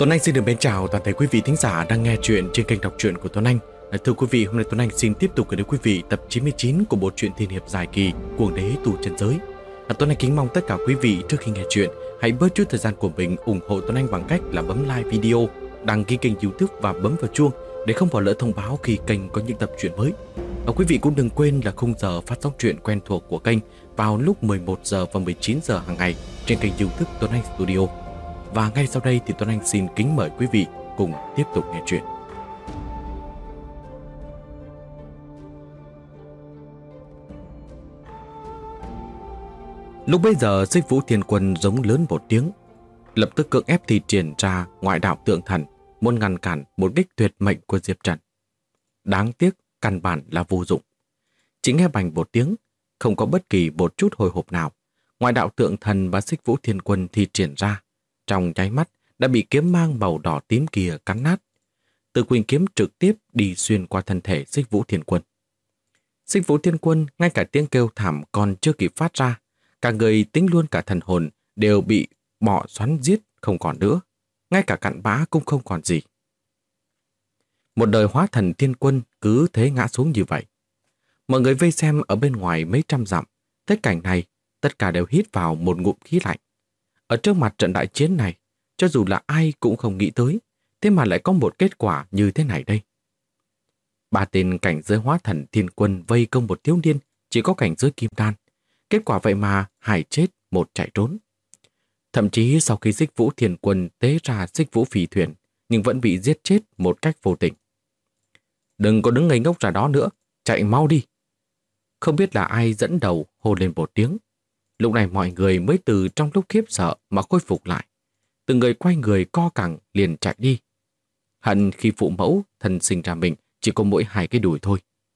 Tuấn Anh xin được mến chào toàn thể quý vị thính giả đang nghe chuyện trên kênh đọc truyện của Tuấn Anh. Thưa quý vị, hôm nay Tuấn Anh xin tiếp tục gửi đến quý vị tập 99 của bộ truyện tiên hiệp dài kỳ Cuồng Đế Tu Chân Giới. Tuấn Anh kính mong tất cả quý vị trước khi nghe chuyện hãy bớt chút thời gian của mình ủng hộ Tuấn Anh bằng cách là bấm like video, đăng ký kênh YouTube và bấm vào chuông để không bỏ lỡ thông báo khi kênh có những tập truyện mới. Quý vị cũng đừng quên là khung giờ phát sóng truyện quen thuộc của kênh vào lúc 11 giờ và 19 giờ hàng ngày trên kênh YouTube Tuấn Anh Studio. Và ngay sau đây thì Tuấn Anh xin kính mời quý vị cùng tiếp tục nghe chuyện. Lúc bấy giờ Xích Vũ Thiên Quân giống lớn một tiếng, lập tức cưỡng ép thi triển ra ngoại đạo tượng thần, muốn ngăn cản một kích tuyệt mệnh của Diệp Trần. Đáng tiếc căn bản là vô dụng. Chỉ nghe bành một tiếng, không có bất kỳ một chút hồi hộp nào, ngoại đạo tượng thần và Xích Vũ Thiên Quân thi triển ra, trong nháy mắt đã bị kiếm mang màu đỏ tím kia cắn nát. Từ quỳnh kiếm trực tiếp đi xuyên qua thân thể Xích Vũ Thiên Quân. Xích Vũ Thiên Quân ngay cả tiếng kêu thảm còn chưa kịp phát ra, cả người tính luôn cả thần hồn đều bị bọ xoắn giết không còn nữa, ngay cả cặn bã cũng không còn gì. Một đời hóa thần thiên quân cứ thế ngã xuống như vậy. Mọi người vây xem ở bên ngoài mấy trăm dặm, thấy cảnh này, tất cả đều hít vào một ngụm khí lạnh. Ở trước mặt trận đại chiến này, cho dù là ai cũng không nghĩ tới, thế mà lại có một kết quả như thế này đây. Ba tên cảnh giới hóa thần thiên quân vây công một thiếu niên chỉ có cảnh giới kim đan. Kết quả vậy mà hai chết, một chạy trốn. Thậm chí sau khi Xích Vũ Thiên Quân tế ra Xích Vũ Phi Thuyền, nhưng vẫn bị giết chết một cách vô tình. Đừng có đứng ngây ngốc ra đó nữa, chạy mau đi. Không biết là ai dẫn đầu hô lên một tiếng. Lúc này mọi người mới từ trong lúc khiếp sợ mà khôi phục lại. Từng người quay người co cẳng liền chạy đi. Hận khi phụ mẫu thân sinh ra mình chỉ có mỗi hai cái đùi thôi.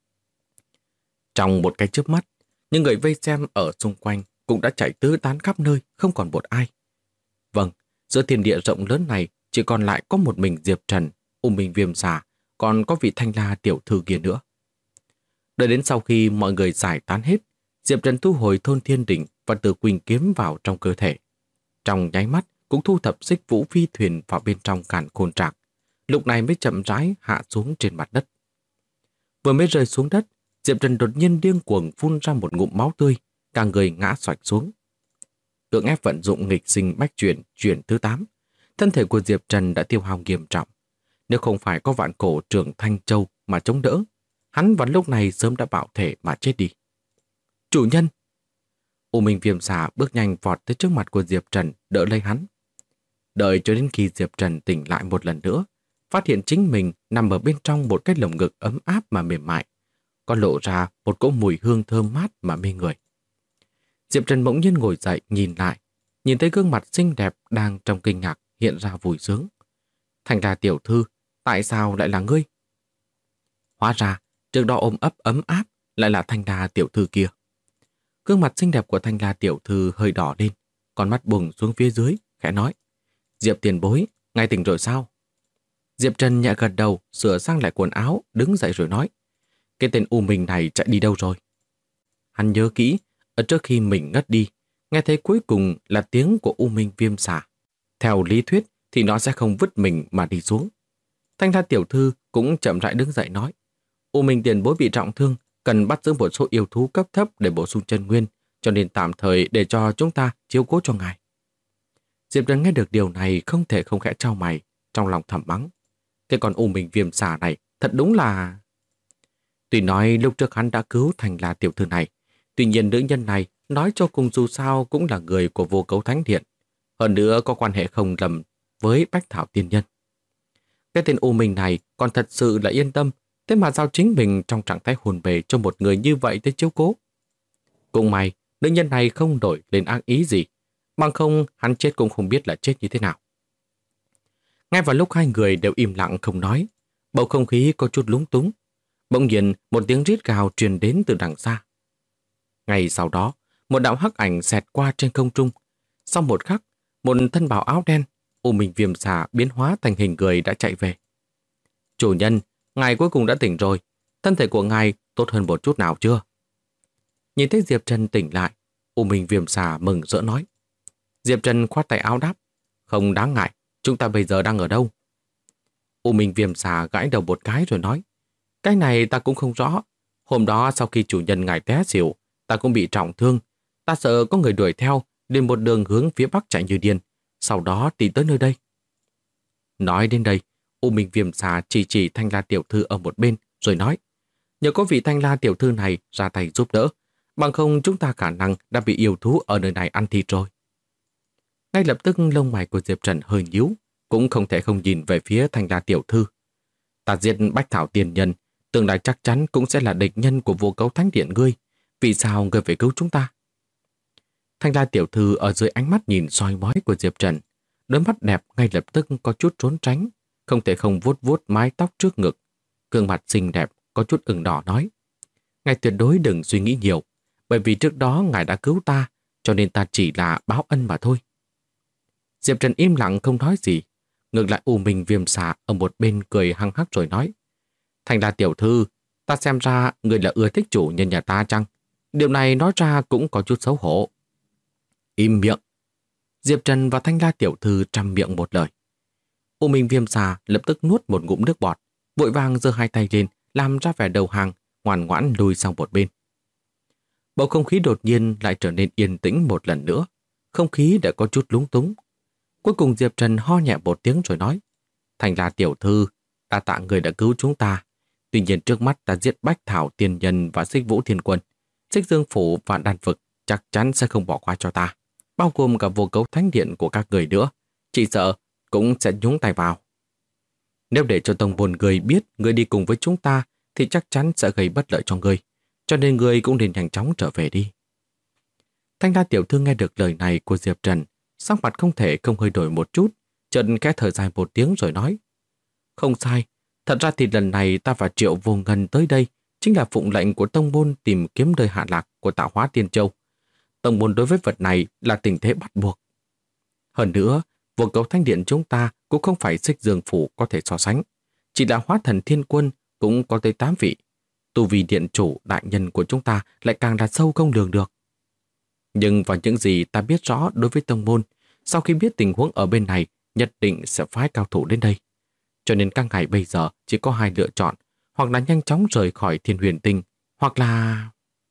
Trong một cái chớp mắt, những người vây xem ở xung quanh cũng đã chạy tứ tán khắp nơi, không còn một ai. Vâng, giữa thiên địa rộng lớn này chỉ còn lại có một mình Diệp Trần, Minh Viêm Xà, còn có vị Thanh La tiểu thư kia nữa. Đợi đến sau khi mọi người giải tán hết, Diệp Trần thu hồi thôn thiên đỉnh và từ quỳnh kiếm vào trong cơ thể. Trong nháy mắt cũng thu thập Xích Vũ Phi Thuyền vào bên trong càn khôn trạc. Lúc này mới chậm rãi hạ xuống trên mặt đất. Vừa mới rơi xuống đất, Diệp Trần đột nhiên điên cuồng phun ra một ngụm máu tươi, cả người ngã xoạch xuống. Cưỡng ép vận dụng nghịch sinh bách chuyển thứ 8, thân thể của Diệp Trần đã tiêu hao nghiêm trọng. Nếu không phải có vạn cổ trưởng Thanh Châu mà chống đỡ, hắn vào lúc này sớm đã bạo thể mà chết đi. Chủ nhân! Minh Viêm Xà bước nhanh vọt tới trước mặt của Diệp Trần, đỡ lấy hắn. Đợi cho đến khi Diệp Trần tỉnh lại một lần nữa, phát hiện chính mình nằm ở bên trong một cái lồng ngực ấm áp mà mềm mại, có lộ ra một cỗ mùi hương thơm mát mà mê người. Diệp Trần bỗng nhiên ngồi dậy nhìn lại, nhìn thấy gương mặt xinh đẹp đang trong kinh ngạc hiện ra vui sướng. Thành La tiểu thư, tại sao lại là ngươi? Hóa ra, trước đó ôm ấp ấm áp lại là Thanh La tiểu thư kia. Gương mặt xinh đẹp của Thanh La tiểu thư hơi đỏ lên, con mắt bùng xuống phía dưới, khẽ nói: Diệp tiền bối, ngài tỉnh rồi sao? Diệp Trần nhẹ gật đầu, sửa sang lại quần áo, đứng dậy rồi nói: Cái tên U Minh này chạy đi đâu rồi? Hắn nhớ kỹ, ở trước khi mình ngất đi, nghe thấy cuối cùng là tiếng của U Minh Viêm Xà. Theo lý thuyết thì nó sẽ không vứt mình mà đi xuống. Thanh La tiểu thư cũng chậm rãi đứng dậy nói: U Minh tiền bối bị trọng thương, cần bắt giữ một số yêu thú cấp thấp để bổ sung chân nguyên, cho nên tạm thời để cho chúng ta chiếu cố cho ngài. Diệp Trần nghe được điều này không thể không khẽ trao mày, trong lòng thầm mắng: Cái con U Minh Viêm Xà này thật đúng là... Tuy nói lúc trước hắn đã cứu Thành La tiểu thư này, tuy nhiên nữ nhân này nói cho cùng dù sao cũng là người của Vô Cấu Thánh Điện, hơn nữa có quan hệ không lầm với Bách Thảo Tiên Nhân. Cái tên U Minh này còn thật sự là yên tâm, thế mà giao chính mình trong trạng thái hồn bề cho một người như vậy tới chiếu cố. Cũng may, nữ nhân này không đổi lên ác ý gì, bằng không hắn chết cũng không biết là chết như thế nào. Ngay vào lúc hai người đều im lặng không nói, bầu không khí có chút lúng túng. Bỗng nhiên một tiếng rít gào truyền đến từ đằng xa. Ngay sau đó, một đạo hắc ảnh xẹt qua trên không trung. Sau một khắc, một thân bào áo đen, Minh Viêm Xà biến hóa thành hình người đã chạy về. Chủ nhân, ngài cuối cùng đã tỉnh rồi. Thân thể của ngài tốt hơn một chút nào chưa? Nhìn thấy Diệp Trần tỉnh lại, Minh Viêm Xà mừng rỡ nói. Diệp Trần khoát tay áo đáp. Không đáng ngại, chúng ta bây giờ đang ở đâu? U Minh Viêm Xà gãi đầu một cái rồi nói, cái này ta cũng không rõ. Hôm đó sau khi chủ nhân ngài té xỉu, ta cũng bị trọng thương. Ta sợ có người đuổi theo, liền một đường hướng phía bắc chạy như điên. Sau đó tìm tới nơi đây. Nói đến đây, U Minh Viêm Xà chỉ Thanh La tiểu thư ở một bên, rồi nói, nhờ có vị Thanh La tiểu thư này ra tay giúp đỡ, bằng không chúng ta khả năng đã bị yêu thú ở nơi này ăn thịt rồi. Ngay lập tức lông mày của Diệp Trần hơi nhíu, cũng không thể không nhìn về phía Thanh La tiểu thư. Ta giết Bách Thảo Tiên Nhân, tương lai chắc chắn cũng sẽ là địch nhân của Vô Cấu Thánh Điện ngươi. Vì sao ngươi phải cứu chúng ta? Thanh La tiểu thư ở dưới ánh mắt nhìn soi mói của Diệp Trần, đôi mắt đẹp ngay lập tức có chút trốn tránh, không thể không vuốt vuốt mái tóc trước ngực. Gương mặt xinh đẹp có chút ửng đỏ nói, ngài tuyệt đối đừng suy nghĩ nhiều, bởi vì trước đó ngài đã cứu ta, cho nên ta chỉ là báo ân mà thôi. Diệp Trần im lặng không nói gì. Ngược lại U Minh Viêm Xà ở một bên cười hăng hắc rồi nói, Thanh La tiểu thư, ta xem ra người là ưa thích chủ nhân nhà ta chăng? Điều này nói ra cũng có chút xấu hổ. Im miệng. Diệp Trần và Thanh La tiểu thư trăm miệng một lời. U Minh Viêm Xà lập tức nuốt một ngụm nước bọt, vội vàng giơ hai tay lên, làm ra vẻ đầu hàng, ngoan ngoãn lùi sang một bên. Bầu không khí đột nhiên lại trở nên yên tĩnh một lần nữa, không khí đã có chút lúng túng. Cuối cùng Diệp Trần ho nhẹ một tiếng rồi nói, Thanh La tiểu thư, đa tạ người đã cứu chúng ta. Tuy nhiên trước mắt ta giết Bách Thảo Tiên Nhân và Xích Vũ Thiên Quân, Xích Dương Phủ và Đan Vực chắc chắn sẽ không bỏ qua cho ta, bao gồm cả Vô Cấu Thánh Điện của các người nữa. Chỉ sợ cũng sẽ nhúng tay vào. Nếu để cho tông môn người biết người đi cùng với chúng ta thì chắc chắn sẽ gây bất lợi cho người, cho nên người cũng nên nhanh chóng trở về đi. Thanh La tiểu thư nghe được lời này của Diệp Trần, sắc mặt không thể không hơi đổi một chút, chợt khẽ thở dài một tiếng rồi nói, không sai, thật ra thì lần này ta và Triệu Vô Ngân tới đây chính là phụng lệnh của tông môn tìm kiếm nơi hạ lạc của Tạo Hóa Tiên Châu. Tông môn đối với vật này là tình thế bắt buộc. Hơn nữa, Vô Cấu Thánh Điện chúng ta cũng không phải Xích Dương Phủ có thể so sánh. Chỉ là Hóa Thần Thiên Quân cũng có tới 8 vị. Tu vi điện chủ đại nhân của chúng ta lại càng là sâu không lường được. Nhưng vào những gì ta biết rõ đối với tông môn, sau khi biết tình huống ở bên này, nhất định sẽ phái cao thủ đến đây. Cho nên các ngài bây giờ chỉ có hai lựa chọn, hoặc là nhanh chóng rời khỏi Thiên Huyền Tinh, hoặc là...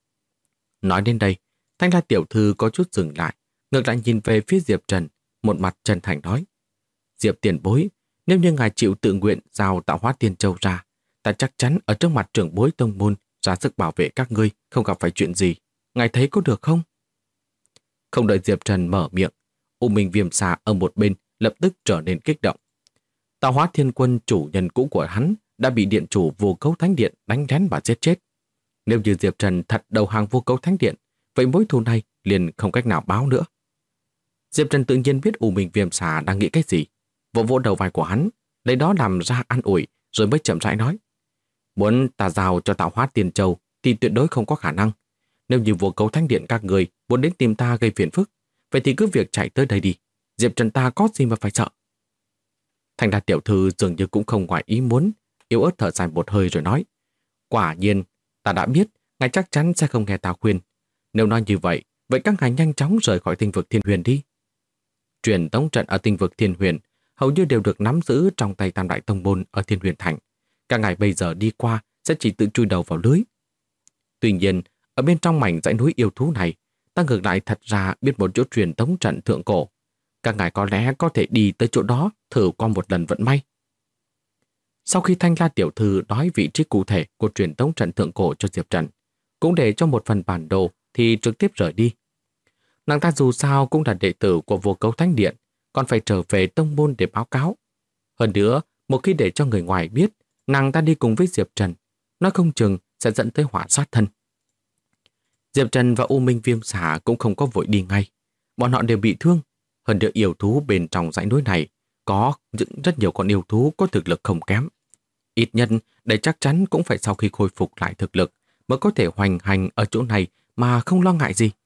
Nói đến đây, Thanh La tiểu thư có chút dừng lại, ngược lại nhìn về phía Diệp Trần, một mặt chân thành nói, Diệp tiền bối, nếu như ngài chịu tự nguyện giao Tạo Hóa Tiên Châu ra, ta chắc chắn ở trước mặt trưởng bối tông môn ra sức bảo vệ các ngươi không gặp phải chuyện gì. Ngài thấy có được không? Không đợi Diệp Trần mở miệng, U Minh Viêm Xà ở một bên lập tức trở nên kích động. Tạo Hóa Thiên Quân chủ nhân cũ của hắn đã bị điện chủ Vô Cấu Thánh Điện đánh lén và giết chết. Nếu như Diệp Trần thật đầu hàng Vô Cấu Thánh Điện, vậy mối thù này liền không cách nào báo nữa. Diệp Trần tự nhiên biết U Minh Viêm Xà đang nghĩ cái gì, vỗ vỗ đầu vai của hắn, lấy đó làm ra an ủi, rồi mới chậm rãi nói, muốn ta giao cho Tạo Hóa Tiên Châu thì tuyệt đối không có khả năng. Nếu như Vô Cấu Thánh Điện các người muốn đến tìm ta gây phiền phức, vậy thì cứ việc chạy tới đây đi. Diệp Trần ta có gì mà phải sợ. Thanh La tiểu thư dường như cũng không ngoài ý muốn, yếu ớt thở dài một hơi rồi nói, quả nhiên, ta đã biết, ngài chắc chắn sẽ không nghe ta khuyên. Nếu nói như vậy, vậy các ngài nhanh chóng rời khỏi tinh vực Thiên Huyền đi. Truyền tống trận ở tinh vực Thiên Huyền hầu như đều được nắm giữ trong tay Tam Đại Tông Môn ở Thiên Huyền Thành. Các ngài bây giờ đi qua sẽ chỉ tự chui đầu vào lưới. Tuy nhiên, ở bên trong mảnh dãy núi yêu thú này, ta ngược lại thật ra biết một chỗ truyền tống trận thượng cổ. Các ngài có lẽ có thể đi tới chỗ đó thử qua một lần vận may. Sau khi Thanh La tiểu thư nói vị trí cụ thể của truyền tống trận thượng cổ cho Diệp Trần, cũng để cho một phần bản đồ thì trực tiếp rời đi. Nàng ta dù sao cũng là đệ tử của Vô Cấu Thánh Điện, còn phải trở về tông môn để báo cáo. Hơn nữa, một khi để cho người ngoài biết nàng ta đi cùng với Diệp Trần, nói không chừng sẽ dẫn tới họa sát thân. Diệp Trần và U Minh Viêm Xà cũng không có vội đi ngay. Bọn họ đều bị thương. Hơn nữa yêu thú bên trong dãy núi này có rất nhiều con yêu thú có thực lực không kém. Ít nhất đây chắc chắn cũng phải sau khi khôi phục lại thực lực mới có thể hoành hành ở chỗ này mà không lo ngại gì.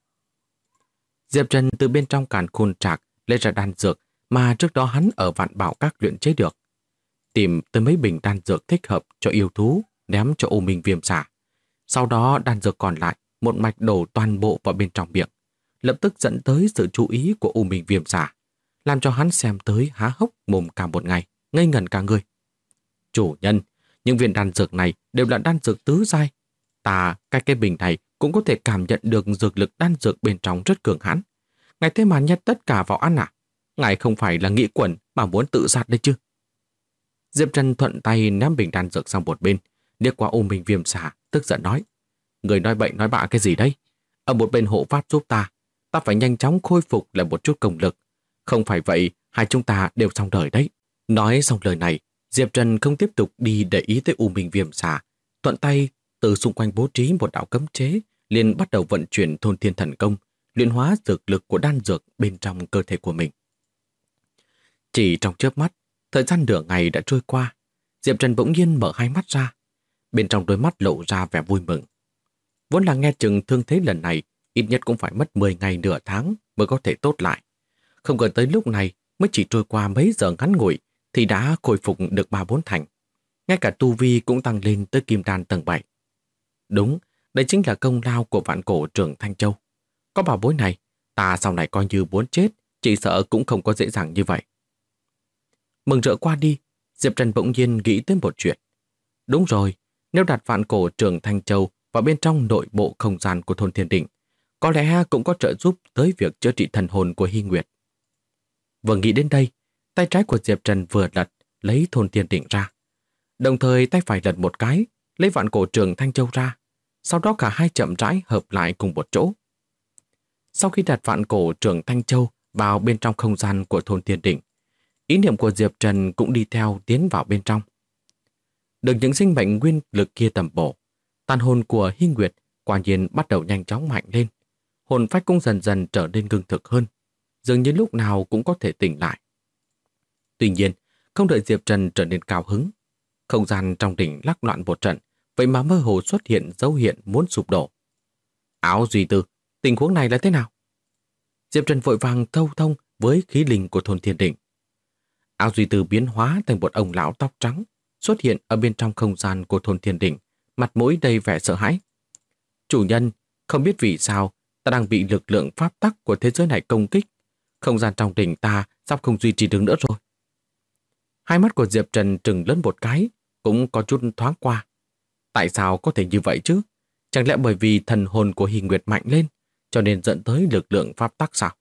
Diệp Trần từ bên trong càn khôn trạc lấy ra đan dược mà trước đó hắn ở Vạn Bảo Các luyện chế được. Tìm tới mấy bình đan dược thích hợp cho yêu thú, ném cho U Minh Viêm Xà. Sau đó đan dược còn lại một mạch đổ toàn bộ vào bên trong miệng, lập tức dẫn tới sự chú ý của U Minh Viêm Xà. làm cho hắn xem tới há hốc mồm cả một ngày, ngây ngẩn cả người. Chủ nhân, những viên đan dược này đều là đan dược tứ giai. Ta, cái bình này cũng có thể cảm nhận được dược lực đan dược bên trong rất cường hãn. Ngài thế mà nhét tất cả vào ăn à? Ngài không phải là nghĩ quẩn mà muốn tự sát đấy chứ? Diệp Trần thuận tay ném bình đan dược sang một bên, liếc qua U Minh Viêm Xà, tức giận nói: Người nói bậy nói bạ cái gì đây? Ở một bên hộ pháp giúp ta phải nhanh chóng khôi phục lại một chút công lực. Không phải vậy, hai chúng ta đều xong đời đấy. Nói xong lời này, Diệp Trần không tiếp tục đi để ý tới U Minh Viêm Xà, thuận tay từ xung quanh bố trí một đạo cấm chế, liền bắt đầu vận chuyển Thôn Thiên Thần Công, luyện hóa dược lực của đan dược bên trong cơ thể của mình. Chỉ trong chớp mắt, thời gian nửa ngày đã trôi qua, Diệp Trần bỗng nhiên mở hai mắt ra. Bên trong đôi mắt lộ ra vẻ vui mừng. Vốn là nghe chừng thương thế lần này ít nhất cũng phải mất 10 ngày nửa tháng mới có thể tốt lại. Không ngờ tới lúc này mới chỉ trôi qua mấy giờ ngắn ngủi thì đã khôi phục được 3-4 thành. Ngay cả tu vi cũng tăng lên tới kim đan tầng 7. Đúng, đây chính là công lao của vạn cổ trưởng Thanh Châu. Có bảo bối này, ta sau này coi như muốn chết, chỉ sợ cũng không có dễ dàng như vậy. Mừng rỡ qua đi, Diệp Trần bỗng nhiên nghĩ tới một chuyện. Đúng rồi, nếu đặt vạn cổ trưởng Thanh Châu vào bên trong nội bộ không gian của Thôn Thiên Đỉnh, có lẽ cũng có trợ giúp tới việc chữa trị thần hồn của Hy Nguyệt. Vừa nghĩ đến đây, tay trái của Diệp Trần vừa lật, lấy Thôn Thiên Đỉnh ra. Đồng thời tay phải lật một cái, lấy vạn cổ trưởng Thanh Châu ra. Sau đó cả hai chậm rãi hợp lại cùng một chỗ. Sau khi đặt vạn cổ trưởng Thanh Châu vào bên trong không gian của Thôn Thiên Đỉnh, ý niệm của Diệp Trần cũng đi theo tiến vào bên trong. Được những sinh mệnh nguyên lực kia tầm bổ, tàn hồn của Hy Nguyệt quả nhiên bắt đầu nhanh chóng mạnh lên. Hồn phách cũng dần dần trở nên ngưng thực hơn, dường như lúc nào cũng có thể tỉnh lại. Tuy nhiên, không đợi Diệp Trần trở nên cao hứng, không gian trong đỉnh lắc loạn một trận, vậy mà mơ hồ xuất hiện dấu hiện muốn sụp đổ. Áo Duy Tư, tình huống này là thế nào? Diệp Trần vội vàng thâu thông với khí linh của Thôn Thiên Đỉnh. Áo Duy Tư biến hóa thành một ông lão tóc trắng, xuất hiện ở bên trong không gian của Thôn Thiên Đỉnh, mặt mũi đầy vẻ sợ hãi. Chủ nhân, không biết vì sao ta đang bị lực lượng pháp tắc của thế giới này công kích. Không gian trong đỉnh ta sắp không duy trì được nữa rồi. Hai mắt của Diệp Trần trừng lớn một cái, cũng có chút thoáng qua. Tại sao có thể như vậy chứ? Chẳng lẽ bởi vì thần hồn của Hy Nguyệt mạnh lên, cho nên dẫn tới lực lượng pháp tắc sao?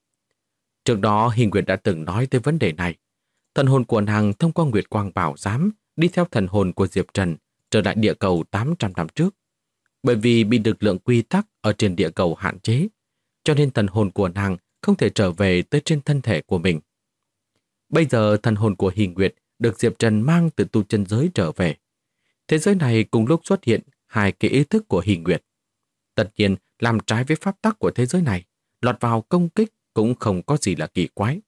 Trước đó Hy Nguyệt đã từng nói tới vấn đề này. Thần hồn của nàng thông qua Nguyệt Quang Bảo Giám đi theo thần hồn của Diệp Trần trở lại địa cầu 800 năm trước. Bởi vì bị lực lượng quy tắc ở trên địa cầu hạn chế, cho nên thần hồn của nàng không thể trở về tới trên thân thể của mình. Bây giờ thần hồn của Hy Nguyệt được Diệp Trần mang từ tu chân giới trở về. Thế giới này cùng lúc xuất hiện hai cái ý thức của Hy Nguyệt. Tất nhiên, làm trái với pháp tắc của thế giới này, lọt vào công kích cũng không có gì là kỳ quái.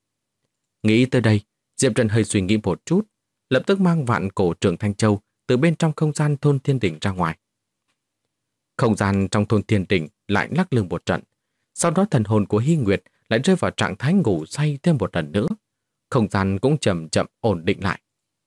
Nghĩ tới đây, Diệp Trần hơi suy nghĩ một chút, lập tức mang vạn cổ trưởng Thanh Châu từ bên trong không gian Thôn Thiên Đỉnh ra ngoài. Không gian trong Thôn Thiên Đỉnh lại lắc lư một trận, sau đó thần hồn của Hy Nguyệt lại rơi vào trạng thái ngủ say thêm một lần nữa. Không gian cũng chậm chậm ổn định lại.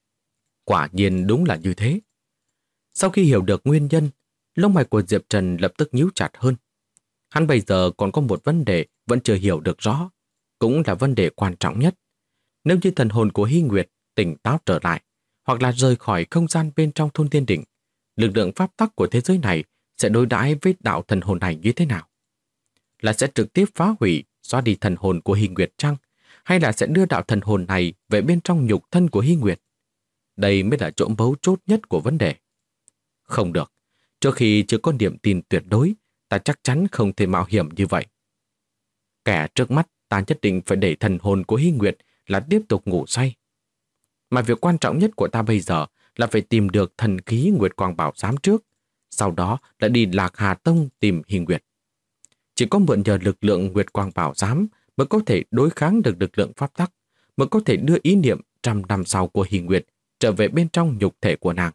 Quả nhiên đúng là như thế. Sau khi hiểu được nguyên nhân, lông mày của Diệp Trần lập tức nhíu chặt hơn. Hắn bây giờ còn có một vấn đề vẫn chưa hiểu được rõ, cũng là vấn đề quan trọng nhất. Nếu như thần hồn của Hy Nguyệt tỉnh táo trở lại, hoặc là rời khỏi không gian bên trong Thôn Thiên Đỉnh, lực lượng pháp tắc của thế giới này sẽ đối đãi với đạo thần hồn này như thế nào? Là sẽ trực tiếp phá hủy, xóa đi thần hồn của Hy Nguyệt chăng? Hay là sẽ đưa đạo thần hồn này về bên trong nhục thân của Hy Nguyệt? Đây mới là chỗ mấu chốt nhất của vấn đề. Không được, trước khi chưa có niềm tin tuyệt đối, ta chắc chắn không thể mạo hiểm như vậy. Kẻ trước mắt ta nhất định phải để thần hồn của Hy Nguyệt là tiếp tục ngủ say. Mà việc quan trọng nhất của ta bây giờ là phải tìm được thần khí Nguyệt Quang Bảo Giám trước, sau đó là đi Lạc Hà Tông tìm Hy Nguyệt. Chỉ có mượn nhờ lực lượng Nguyệt Quang Bảo Giám mới có thể đối kháng được lực lượng pháp tắc, mới có thể đưa ý niệm 100 năm sau của Hy Nguyệt trở về bên trong nhục thể của nàng.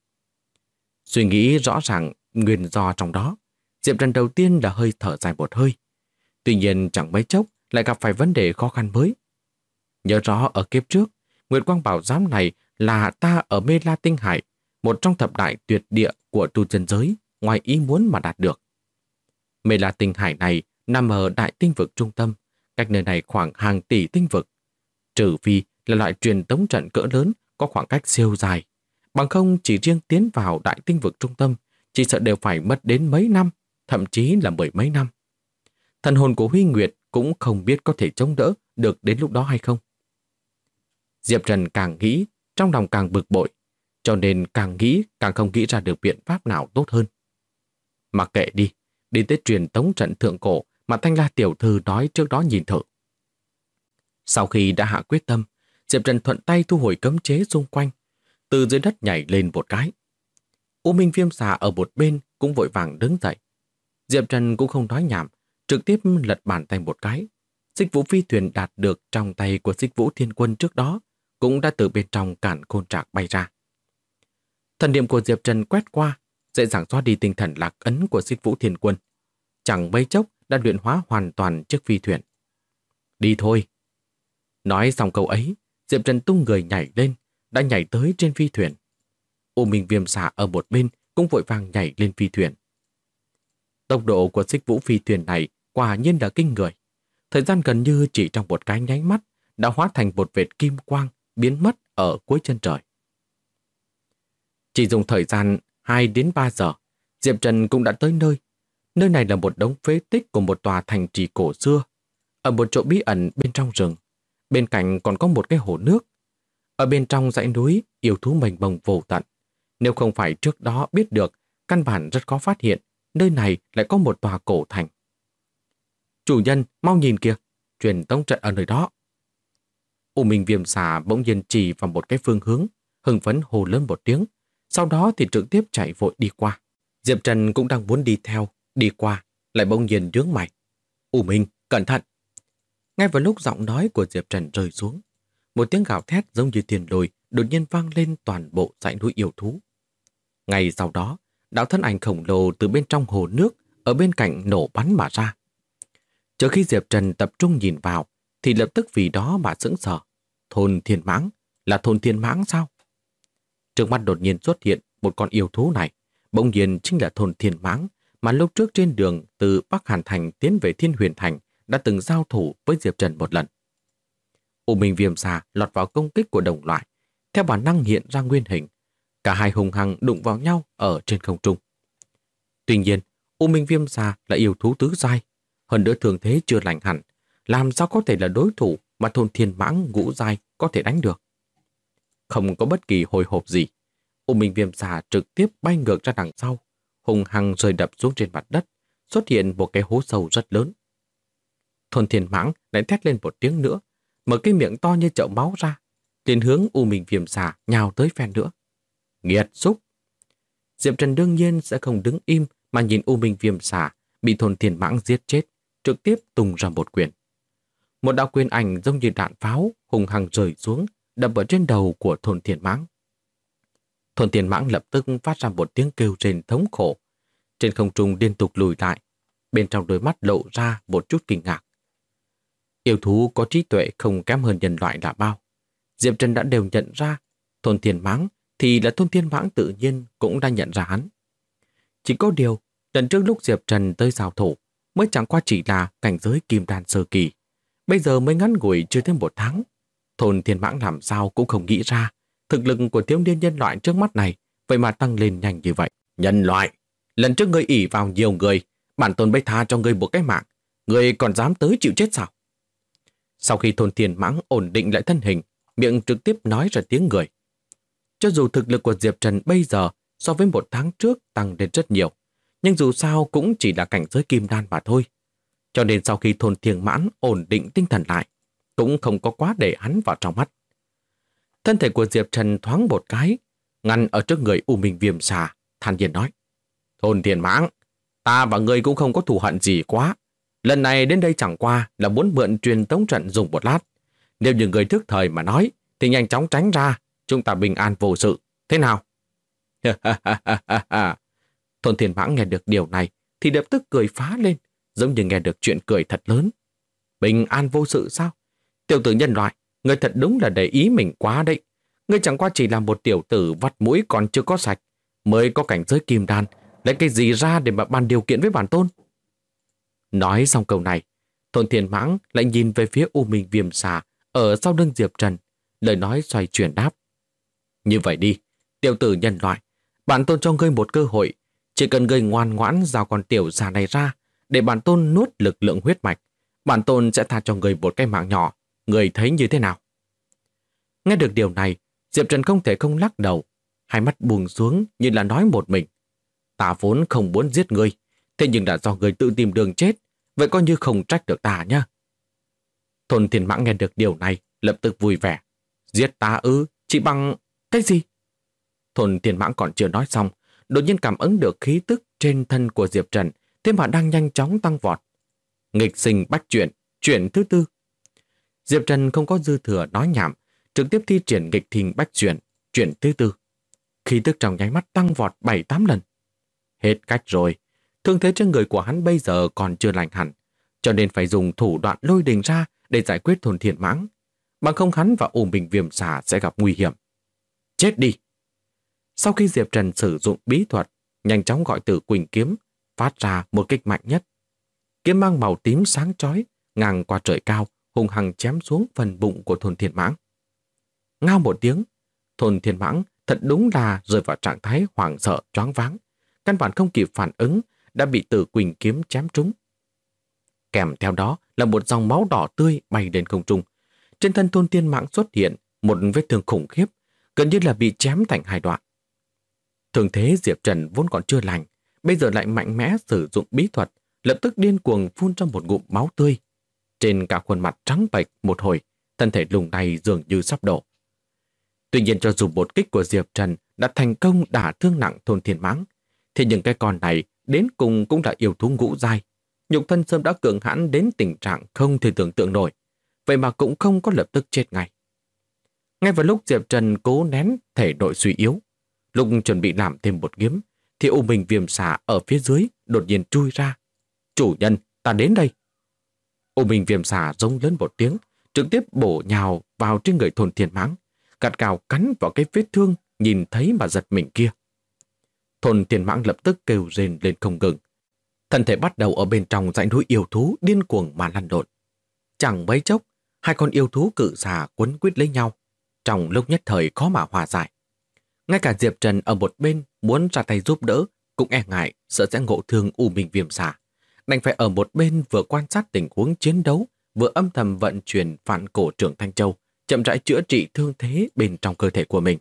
Suy nghĩ rõ ràng nguyên do trong đó, Diệp Trần đầu tiên là hơi thở dài một hơi. Tuy nhiên chẳng mấy chốc lại gặp phải vấn đề khó khăn mới. Nhớ rõ ở kiếp trước, Nguyệt Quang Bảo Giám này là ta ở Mê La Tinh Hải, một trong thập đại tuyệt địa của tu chân giới, ngoài ý muốn mà đạt được. Mê La Tinh Hải này nằm ở đại tinh vực trung tâm, cách nơi này khoảng hàng tỷ tinh vực. Trừ phi là loại truyền tống trận cỡ lớn có khoảng cách siêu dài. Bằng không chỉ riêng tiến vào đại tinh vực trung tâm, chỉ sợ đều phải mất đến mấy năm, thậm chí là mười mấy năm. Thần hồn của Huy Nguyệt cũng không biết có thể chống đỡ được đến lúc đó hay không. Diệp Trần càng nghĩ, trong lòng càng bực bội, cho nên càng nghĩ càng không nghĩ ra được biện pháp nào tốt hơn. Mặc kệ đi tới truyền tống trận thượng cổ mà Thanh La tiểu thư nói trước đó nhìn thử. Sau khi đã hạ quyết tâm, Diệp Trần thuận tay thu hồi cấm chế xung quanh, từ dưới đất nhảy lên một cái. U Minh Viêm Xà ở một bên cũng vội vàng đứng dậy. Diệp Trần cũng không nói nhảm, trực tiếp lật bàn tay một cái. Xích Vũ phi thuyền đạt được trong tay của Xích Vũ Thiên Quân trước đó cũng đã từ bên trong cản khôn trạc bay ra. Thần niệm của Diệp Trần quét qua, dễ dàng xóa đi tinh thần lạc ấn của Xích Vũ Thiên Quân. Chẳng mấy chốc đã luyện hóa hoàn toàn chiếc phi thuyền. Đi thôi. Nói xong câu ấy, Diệp Trần tung người nhảy lên, đã nhảy tới trên phi thuyền. U Minh Viêm Xà ở một bên cũng vội vàng nhảy lên phi thuyền. Tốc độ của Xích Vũ phi thuyền này quả nhiên là kinh người. Thời gian gần như chỉ trong một cái nháy mắt đã hóa thành một vệt kim quang biến mất ở cuối chân trời. Chỉ dùng thời gian 2 đến 3 giờ, Diệp Trần cũng đã tới nơi. Nơi này là một đống phế tích của một tòa thành trì cổ xưa, ở một chỗ bí ẩn bên trong rừng. Bên cạnh còn có một cái hồ nước. Ở bên trong dãy núi, yêu thú mênh mông vô tận. Nếu không phải trước đó biết được, căn bản rất khó phát hiện nơi này lại có một tòa cổ thành. Chủ nhân, mau nhìn kìa, truyền tống trận ở nơi đó. U Minh Viêm Xà bỗng nhiên chỉ vào một cái phương hướng, hưng phấn hô lớn một tiếng, sau đó thì trực tiếp chạy vội đi qua. Diệp Trần cũng đang muốn đi theo, đi qua, lại bỗng nhiên nhướng mày. U Minh, cẩn thận! Ngay vào lúc giọng nói của Diệp Trần rơi xuống, một tiếng gào thét giống như tiền lôi đột nhiên vang lên toàn bộ dãy núi yêu thú. Ngay sau đó, đạo thân ảnh khổng lồ từ bên trong hồ nước ở bên cạnh nổ bắn mà ra. Chờ khi Diệp Trần tập trung nhìn vào, thì lập tức vì đó mà sững sờ. Thôn Thiên Mãng, là thôn Thiên Mãng sao? Trước mắt đột nhiên xuất hiện một con yêu thú này, bỗng nhiên chính là thôn Thiên Mãng mà lúc trước trên đường từ Bắc Hàn Thành tiến về Thiên Huyền Thành đã từng giao thủ với Diệp Trần một lần. U Minh Viêm Xà lọt vào công kích của đồng loại, theo bản năng hiện ra nguyên hình. Cả hai hùng hăng đụng vào nhau ở trên không trung. Tuy nhiên, U Minh Viêm Xà là yêu thú tứ giai, hơn nữa thường thế chưa lành hẳn, làm sao có thể là đối thủ mà thôn Thiên Mãng ngũ giai có thể đánh được. Không có bất kỳ hồi hộp gì, U Minh Viêm Xà trực tiếp bay ngược ra đằng sau, hùng hăng rơi đập xuống trên mặt đất, xuất hiện một cái hố sâu rất lớn. Thôn Thiên Mãng lại thét lên một tiếng nữa, mở cái miệng to như chậu máu ra, liền hướng U Minh Viêm Xà nhào tới phen nữa. Nghiệt xúc! Diệp Trần đương nhiên sẽ không đứng im mà nhìn U Minh Viêm Xà bị thôn Thiên Mãng giết chết, trực tiếp tung ra một quyền. Một đạo quyền ảnh giống như đạn pháo hùng hăng rơi xuống, đập ở trên đầu của thôn Thiên Mãng. Thôn Thiên Mãng lập tức phát ra một tiếng kêu rên thống khổ. Trên không trung liên tục lùi lại, bên trong đôi mắt lộ ra một chút kinh ngạc. Yêu thú có trí tuệ không kém hơn nhân loại là bao. Diệp Trần đã đều nhận ra, thôn Thiên Mãng thì là thôn Thiên Mãng tự nhiên cũng đã nhận ra hắn. Chỉ có điều, lần trước lúc Diệp Trần tới giao thủ, mới chẳng qua chỉ là cảnh giới kim đan sơ kỳ. Bây giờ mới ngắn ngủi chưa thêm 1 tháng. Thôn Thiên Mãng làm sao cũng không nghĩ ra, thực lực của thiếu niên nhân loại trước mắt này vậy mà tăng lên nhanh như vậy. Nhân loại, lần trước ngươi ỷ vào nhiều người, bản tôn bấy tha cho ngươi một cái mạng, ngươi còn dám tới chịu chết sao? Sau khi thôn Thiên Mãng ổn định lại thân hình, miệng trực tiếp nói ra tiếng người. Cho dù thực lực của Diệp Trần bây giờ so với 1 tháng trước tăng lên rất nhiều, nhưng dù sao cũng chỉ là cảnh giới kim đan mà thôi. Cho nên sau khi thôn Thiên Mãng ổn định tinh thần lại, cũng không có quá để hắn vào trong mắt. Thân thể của Diệp Trần thoáng một cái, ngăn ở trước người U Minh Viêm Xà, than nhiên nói: Thôn Thiên Mãng, ta và ngươi cũng không có thù hận gì quá. Lần này đến đây chẳng qua là muốn mượn truyền tống trận dùng một lát. Nếu như người thức thời mà nói, thì nhanh chóng tránh ra, chúng ta bình an vô sự. Thế nào? Thôn Thiên Mãng nghe được điều này thì lập tức cười phá lên, giống như nghe được chuyện cười thật lớn. Bình an vô sự sao? Tiểu tử nhân loại, ngươi thật đúng là để ý mình quá đấy. Ngươi chẳng qua chỉ là một tiểu tử vắt mũi còn chưa có sạch, mới có cảnh giới kim đan, lấy cái gì ra để mà bàn điều kiện với bản tôn? Nói xong câu này, Thôn Thiên Mãng lại nhìn về phía U Minh Viêm Xà ở sau lưng Diệp Trần, lời nói xoay chuyển đáp. Như vậy đi, tiểu tử nhân loại, bản tôn cho ngươi một cơ hội, chỉ cần ngươi ngoan ngoãn giao con tiểu già này ra, để bản tôn nuốt lực lượng huyết mạch, bản tôn sẽ tha cho ngươi một cái mạng nhỏ, ngươi thấy như thế nào? Nghe được điều này, Diệp Trần không thể không lắc đầu, hai mắt buông xuống như là nói một mình. Ta vốn không muốn giết ngươi, thế nhưng đã do ngươi tự tìm đường chết, vậy coi như không trách được ta nhá. Thôn Thiên Mãng nghe được điều này, lập tức vui vẻ. Giết ta ư, chỉ bằng... cái gì? Thôn Thiên Mãng còn chưa nói xong, đột nhiên cảm ứng được khí tức trên thân của Diệp Trần, thế mà đang nhanh chóng tăng vọt. Nghịch sinh bách chuyển, chuyển thứ tư. Diệp Trần không có dư thừa nói nhảm, trực tiếp thi triển nghịch hình bách chuyển, chuyển thứ tư. Khí tức trong nháy mắt tăng vọt 7-8 lần. Hết cách rồi, thương thế trên người của hắn bây giờ còn chưa lành hẳn, cho nên phải dùng thủ đoạn lôi đình ra để giải quyết Thôn Thiên Mãng. Bằng không hắn và U Minh Viêm Xà sẽ gặp nguy hiểm. Chết đi! Sau khi Diệp Trần sử dụng bí thuật, nhanh chóng gọi Tử Quỳnh kiếm, phát ra một kích mạnh nhất. Kiếm mang màu tím sáng chói, ngang qua trời cao, hung hăng chém xuống phần bụng của Thôn Thiên Mãng. Ngao một tiếng, Thôn Thiên Mãng thật đúng là rơi vào trạng thái hoảng sợ choáng váng, căn bản không kịp phản ứng, đã bị Tử Quỳnh kiếm chém trúng. Kèm theo đó là một dòng máu đỏ tươi bay lên không trung. Trên thân Thôn Thiên Mãng xuất hiện một vết thương khủng khiếp, gần như là bị chém thành hai đoạn. Thương thế Diệp Trần vốn còn chưa lành, bây giờ lại mạnh mẽ sử dụng bí thuật, lập tức điên cuồng phun ra một ngụm máu tươi. Trên cả khuôn mặt trắng bệch một hồi, thân thể lùng này dường như sắp đổ. Tuy nhiên cho dù một kích của Diệp Trần đã thành công đả thương nặng Thôn Thiên Mãng, thì những cái con này đến cùng cũng là yêu thú ngũ giai, nhục thân sớm đã cường hãn đến tình trạng không thể tưởng tượng nổi, vậy mà cũng không có lập tức chết ngay. Ngay vào lúc Diệp Trần cố nén thể nội suy yếu, lúc chuẩn bị làm thêm một kiếm, thì U Minh Viêm Xà ở phía dưới đột nhiên chui ra. Chủ nhân, ta đến đây. U Minh Viêm Xà rống lớn một tiếng, trực tiếp bổ nhào vào trên người Thôn Thiên Mãng, gắt gao cắn vào cái vết thương nhìn thấy mà giật mình kia. Thôn Thiên Mãng lập tức kêu rên lên không ngừng. Thân thể bắt đầu ở bên trong dãy núi yêu thú điên cuồng mà lăn lộn. Chẳng mấy chốc, hai con yêu thú cự xà quấn quýt lấy nhau, trong lúc nhất thời khó mà hòa giải. Ngay cả Diệp Trần ở một bên muốn ra tay giúp đỡ cũng e ngại sợ sẽ ngộ thương U Minh Viêm Xà, đành phải ở một bên vừa quan sát tình huống chiến đấu, vừa âm thầm vận chuyển Vạn Cổ Trưởng Thanh Châu, chậm rãi chữa trị thương thế bên trong cơ thể của mình.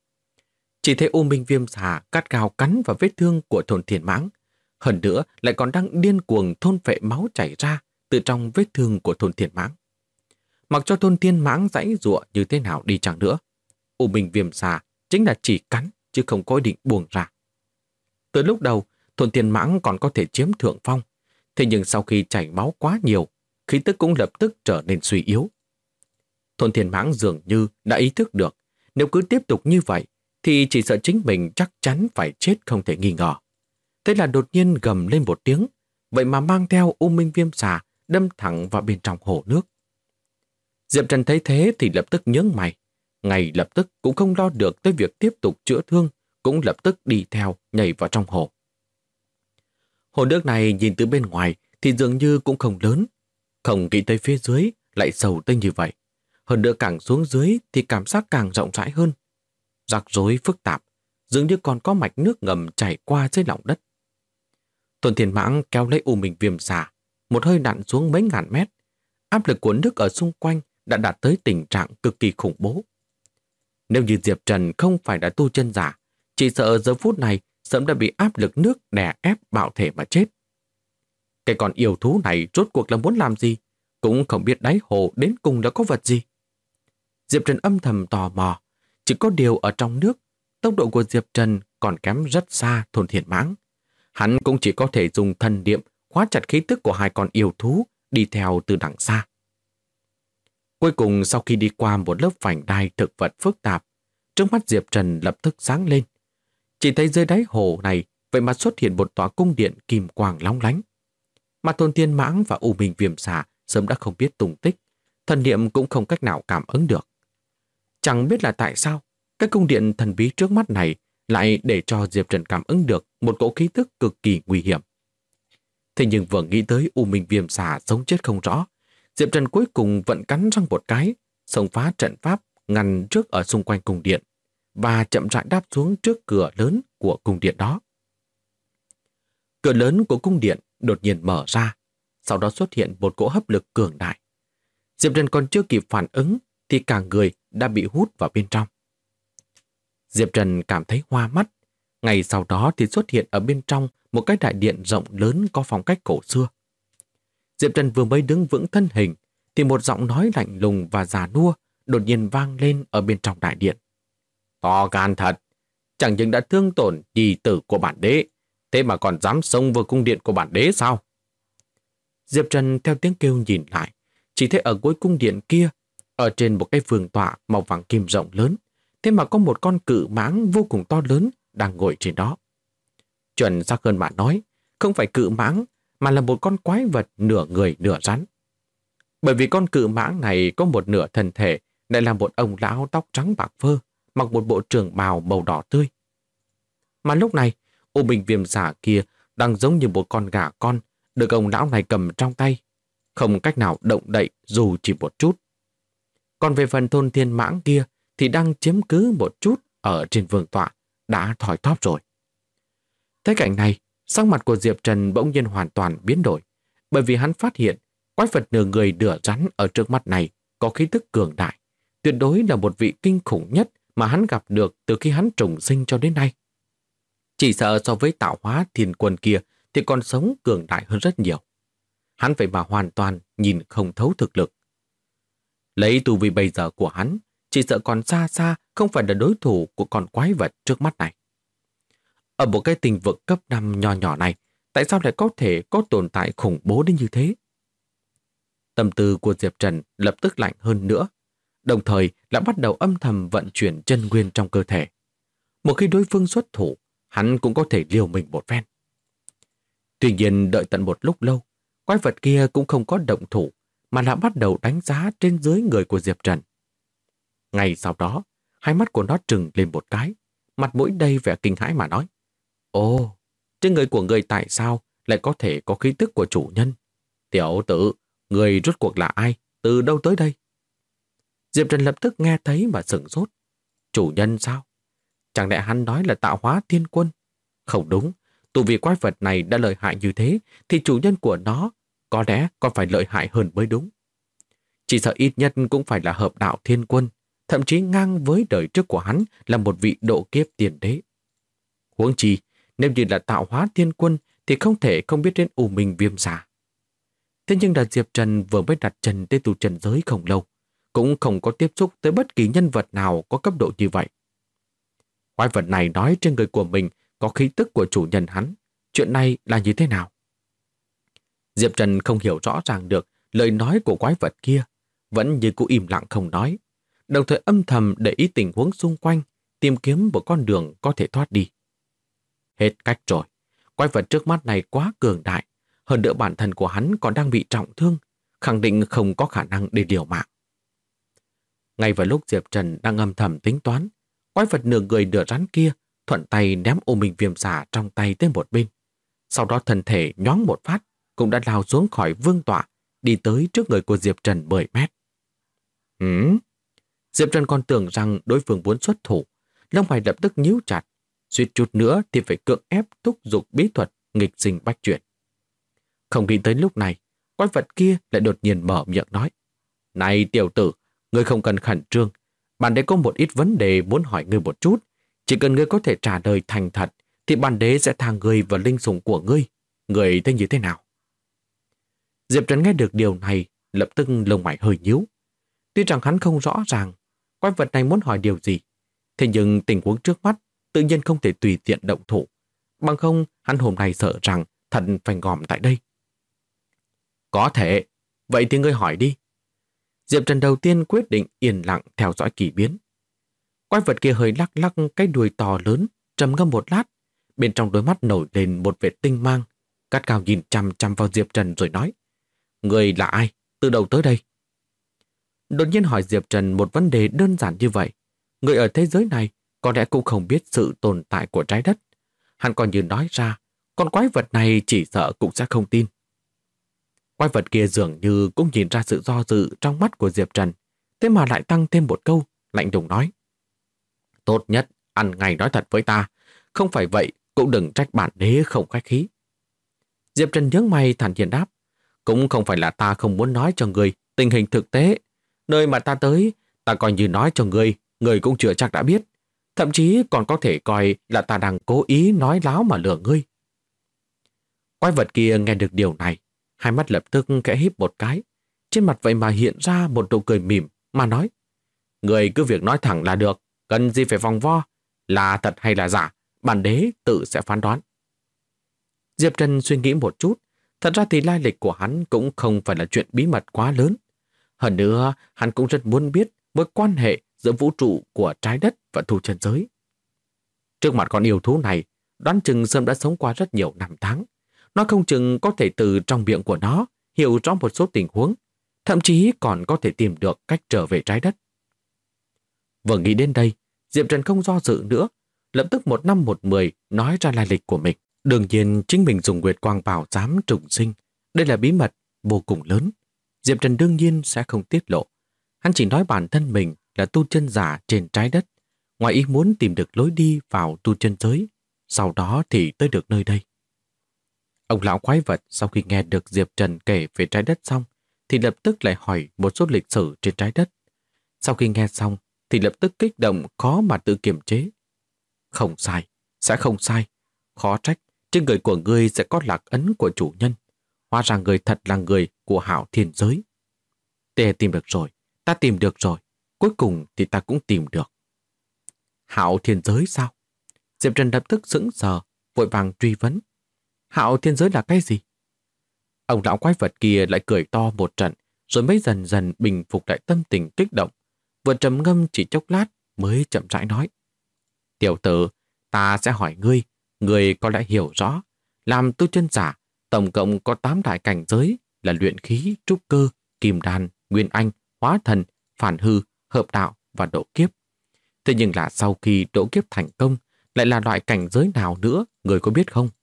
Chỉ thấy U Minh Viêm Xà cắt gao cắn vào vết thương của Thôn Thiên Mãng, hơn nữa lại còn đang điên cuồng thôn phệ máu chảy ra từ trong vết thương của Thôn Thiên Mãng. Mặc cho Thôn Thiên Mãng giãy giụa như thế nào đi chăng nữa, U Minh Viêm Xà chính là chỉ cắn chứ không có ý định buông ra. Từ lúc đầu, Thôn Thiên Mãng còn có thể chiếm thượng phong, thế nhưng sau khi chảy máu quá nhiều, khí tức cũng lập tức trở nên suy yếu. Thôn Thiên Mãng dường như đã ý thức được, nếu cứ tiếp tục như vậy, thì chỉ sợ chính mình chắc chắn phải chết không thể nghi ngờ. Thế là đột nhiên gầm lên một tiếng, vậy mà mang theo U Minh Viêm Xà đâm thẳng vào bên trong hồ nước. Diệp Trần thấy thế thì lập tức nhướng mày, ngay lập tức cũng không lo được tới việc tiếp tục chữa thương, cũng lập tức đi theo nhảy vào trong hồ. Hồ nước này nhìn từ bên ngoài thì dường như cũng không lớn, không nghĩ tới phía dưới lại sâu tới như vậy. Hơn nữa càng xuống dưới thì cảm giác càng rộng rãi hơn. Rắc rối phức tạp, dường như còn có mạch nước ngầm chảy qua dưới lòng đất. Thôn Thiên Mãng kéo lấy U Minh Viêm Xà, một hơi nặn xuống mấy ngàn mét. Áp lực của nước ở xung quanh đã đạt tới tình trạng cực kỳ khủng bố. Nếu như Diệp Trần không phải đã tu chân giả, chỉ sợ giờ phút này sớm đã bị áp lực nước đè ép bạo thể mà chết. Cái con yêu thú này rốt cuộc là muốn làm gì, cũng không biết đáy hồ đến cùng là có vật gì. Diệp Trần âm thầm tò mò, chỉ có điều ở trong nước, tốc độ của Diệp Trần còn kém rất xa Thôn Thiên Mãng. Hắn cũng chỉ có thể dùng thần niệm khóa chặt khí tức của hai con yêu thú đi theo từ đằng xa. Cuối cùng sau khi đi qua một lớp vành đai thực vật phức tạp, trước mắt Diệp Trần lập tức sáng lên. Chỉ thấy dưới đáy hồ này vậy mà xuất hiện một tòa cung điện kim quang lóng lánh. Mà Thôn Thiên Mãng và U Minh Viêm Xà sớm đã không biết tung tích, thần niệm cũng không cách nào cảm ứng được. Chẳng biết là tại sao, cái cung điện thần bí trước mắt này lại để cho Diệp Trần cảm ứng được một cỗ khí tức cực kỳ nguy hiểm. Thế nhưng vừa nghĩ tới U Minh Viêm xà sống chết không rõ, Diệp Trần cuối cùng vẫn cắn răng một cái, xông phá trận pháp ngăn trước ở xung quanh cung điện và chậm rãi đáp xuống trước cửa lớn của cung điện đó. Cửa lớn của cung điện đột nhiên mở ra, sau đó xuất hiện một cỗ hấp lực cường đại. Diệp Trần còn chưa kịp phản ứng thì cả người đã bị hút vào bên trong. Diệp Trần cảm thấy hoa mắt, ngay sau đó thì xuất hiện ở bên trong một cái đại điện rộng lớn có phong cách cổ xưa. Diệp Trần vừa mới đứng vững thân hình thì một giọng nói lạnh lùng và già nua đột nhiên vang lên ở bên trong đại điện. To gan thật, chẳng những đã thương tổn nhi tử của bản đế, thế mà còn dám xông vào cung điện của bản đế sao? Diệp Trần theo tiếng kêu nhìn lại, chỉ thấy ở cuối cung điện kia, ở trên một cái vương tọa màu vàng kim rộng lớn, thế mà có một con cự mãng vô cùng to lớn đang ngồi trên đó. Chuẩn xác hơn mà nói, không phải cự mãng, mà là một con quái vật nửa người nửa rắn. Bởi vì con cự mãng này có một nửa thân thể lại là một ông lão tóc trắng bạc phơ, mặc một bộ trường bào màu đỏ tươi. Mà lúc này, U Minh Viêm xà kia đang giống như một con gà con được ông lão này cầm trong tay, không cách nào động đậy dù chỉ một chút. Còn về phần thôn thiên mãng kia thì đang chiếm cứ một chút ở trên vương tọa, đã thoi thóp rồi. Thấy cảnh này, sắc mặt của Diệp Trần bỗng nhiên hoàn toàn biến đổi, bởi vì hắn phát hiện quái vật nửa người nửa rắn ở trước mắt này có khí tức cường đại, tuyệt đối là một vị kinh khủng nhất mà hắn gặp được từ khi hắn trùng sinh cho đến nay. Chỉ sợ so với tạo hóa thiên quân kia thì còn sống cường đại hơn rất nhiều. Hắn phải mà hoàn toàn nhìn không thấu thực lực. Lấy tu vi bây giờ của hắn, chỉ sợ còn xa xa không phải là đối thủ của con quái vật trước mắt này. Ở một cái tình vực cấp 5 nhỏ nhỏ này, tại sao lại có thể có tồn tại khủng bố đến như thế? Tâm tư của Diệp Trần lập tức lạnh hơn nữa, đồng thời đã bắt đầu âm thầm vận chuyển chân nguyên trong cơ thể. Một khi đối phương xuất thủ, hắn cũng có thể liều mình một phen. Tuy nhiên đợi tận một lúc lâu, quái vật kia cũng không có động thủ, mà đã bắt đầu đánh giá trên dưới người của Diệp Trần. Ngay sau đó, hai mắt của nó trừng lên một cái, mặt mũi đầy vẻ kinh hãi mà nói: Ồ, trên người của người tại sao lại có thể có khí tức của chủ nhân? Tiểu tử, người rốt cuộc là ai? Từ đâu tới đây? Diệp Trần lập tức nghe thấy mà sửng sốt. Chủ nhân sao? Chẳng lẽ hắn nói là tạo hóa thiên quân? Không đúng, tu vì quái vật này đã lợi hại như thế thì chủ nhân của nó có lẽ còn phải lợi hại hơn mới đúng. Chỉ sợ ít nhất cũng phải là hợp đạo thiên quân, thậm chí ngang với đời trước của hắn là một vị độ kiếp tiền đế. Huống chi, nếu như là tạo hóa thiên quân thì không thể không biết đến U Minh Viêm xà. Thế nhưng là Diệp Trần vừa mới đặt chân tới tu trần giới không lâu, cũng không có tiếp xúc tới bất kỳ nhân vật nào có cấp độ như vậy. Quái vật này nói trên người của mình có khí tức của chủ nhân hắn. Chuyện này là như thế nào? Diệp Trần không hiểu rõ ràng được lời nói của quái vật kia, vẫn như cũ im lặng không nói, đồng thời âm thầm để ý tình huống xung quanh, tìm kiếm một con đường có thể thoát đi. Hết cách rồi, quái vật trước mắt này quá cường đại, hơn nữa bản thân của hắn còn đang bị trọng thương, khẳng định không có khả năng để liều mạng. Ngay vào lúc Diệp Trần đang âm thầm tính toán, quái vật nửa người nửa rắn kia thuận tay ném U Minh Viêm xà trong tay tới một bên. Sau đó thân thể nhoáng một phát, cũng đã lao xuống khỏi vương tọa, đi tới trước người của Diệp Trần 10 mét. Diệp Trần còn tưởng rằng đối phương muốn xuất thủ, lông mày lập tức nhíu chặt, suýt chút nữa thì phải cưỡng ép thúc giục bí thuật nghịch sinh bách chuyển. Không nghĩ tới lúc này, quái vật kia lại đột nhiên mở miệng nói: Này tiểu tử, ngươi không cần khẩn trương, bản đế có một ít vấn đề muốn hỏi ngươi một chút, chỉ cần ngươi có thể trả lời thành thật thì bản đế sẽ thả ngươi vào linh sủng của ngươi. Ngươi thấy như thế nào? Diệp Trần nghe được điều này, lập tức lông mày hơi nhíu. Tuy rằng hắn không rõ ràng quái vật này muốn hỏi điều gì, thế nhưng tình huống trước mắt tự nhiên không thể tùy tiện động thủ, bằng không hắn hôm nay sợ rằng thật phải ngòm tại đây. Có thể, vậy thì ngươi hỏi đi. Diệp Trần đầu tiên quyết định yên lặng theo dõi kỳ biến. Quái vật kia hơi lắc lắc cái đuôi to lớn, trầm ngâm một lát, bên trong đôi mắt nổi lên một vệt tinh mang, gắt gao nhìn chằm chằm vào Diệp Trần rồi nói: Người là ai? Từ đâu tới đây? Đột nhiên hỏi Diệp Trần một vấn đề đơn giản như vậy, người ở thế giới này có lẽ cũng không biết sự tồn tại của trái đất. Hắn còn như nói ra, Con quái vật này chỉ sợ cũng sẽ không tin. Quái vật kia dường như cũng nhìn ra sự do dự trong mắt của Diệp Trần, thế mà lại tăng thêm một câu, lạnh lùng nói. Tốt nhất, ăn ngay nói thật với ta, không phải vậy cũng đừng trách bản đế không khách khí. Diệp Trần nhướng mày thản nhiên đáp, cũng không phải là ta không muốn nói cho người tình hình thực tế. Nơi mà ta tới, ta coi như nói cho người cũng chưa chắc đã biết. Thậm chí còn có thể coi là ta đang cố ý nói láo mà lừa ngươi. Quái vật kia nghe được điều này, hai mắt lập tức khẽ híp một cái. Trên mặt vậy mà hiện ra một nụ cười mỉm mà nói, người cứ việc nói thẳng là được, cần gì phải vòng vo, là thật hay là giả, bản đế tự sẽ phán đoán. Diệp Trần suy nghĩ một chút, thật ra thì lai lịch của hắn cũng không phải là chuyện bí mật quá lớn. Hơn nữa, hắn cũng rất muốn biết mối quan hệ giữa vũ trụ của trái đất và tu chân giới. Trước mặt con yêu thú này, đoán chừng sớm đã sống qua rất nhiều năm tháng. Nó không chừng có thể từ trong miệng của nó hiểu rõ một số tình huống, thậm chí còn có thể tìm được cách trở về trái đất. Vừa nghĩ đến đây, Diệp Trần không do dự nữa, lập tức 1 năm 1 mười nói ra lai lịch của mình. Đương nhiên chính mình dùng Nguyệt Quang Bảo Giám trùng sinh, đây là bí mật vô cùng lớn. Diệp Trần đương nhiên sẽ không tiết lộ. Hắn chỉ nói bản thân mình là tu chân giả trên trái đất, ngoài ý muốn tìm được lối đi vào tu chân giới, sau đó thì tới được nơi đây. Ông lão quái vật sau khi nghe được Diệp Trần kể về trái đất xong, thì lập tức lại hỏi một số lịch sử trên trái đất. Sau khi nghe xong, thì lập tức kích động khó mà tự kiềm chế. Không sai, sẽ không sai. Khó trách, trên người của ngươi sẽ có lạc ấn của chủ nhân. Hóa ra người thật là người của Hạo Thiên giới. Ta tìm được rồi, ta tìm được rồi. Cuối cùng thì ta cũng tìm được. Hạo Thiên giới sao? Diệp Trần lập tức sững sờ, vội vàng truy vấn. Hạo Thiên giới là cái gì? Ông lão quái vật kia lại cười to một trận, rồi mới dần dần bình phục lại tâm tình kích động. Vừa trầm ngâm chỉ chốc lát mới chậm rãi nói. Tiểu tử, ta sẽ hỏi ngươi có lẽ hiểu rõ. Làm tu chân giả, tổng cộng có 8 đại cảnh giới là luyện khí, trúc cơ, kim đan, nguyên anh, hóa thần, phản hư, hợp đạo và độ kiếp. Thế nhưng là sau khi độ kiếp thành công, lại là loại cảnh giới nào nữa, người có biết không?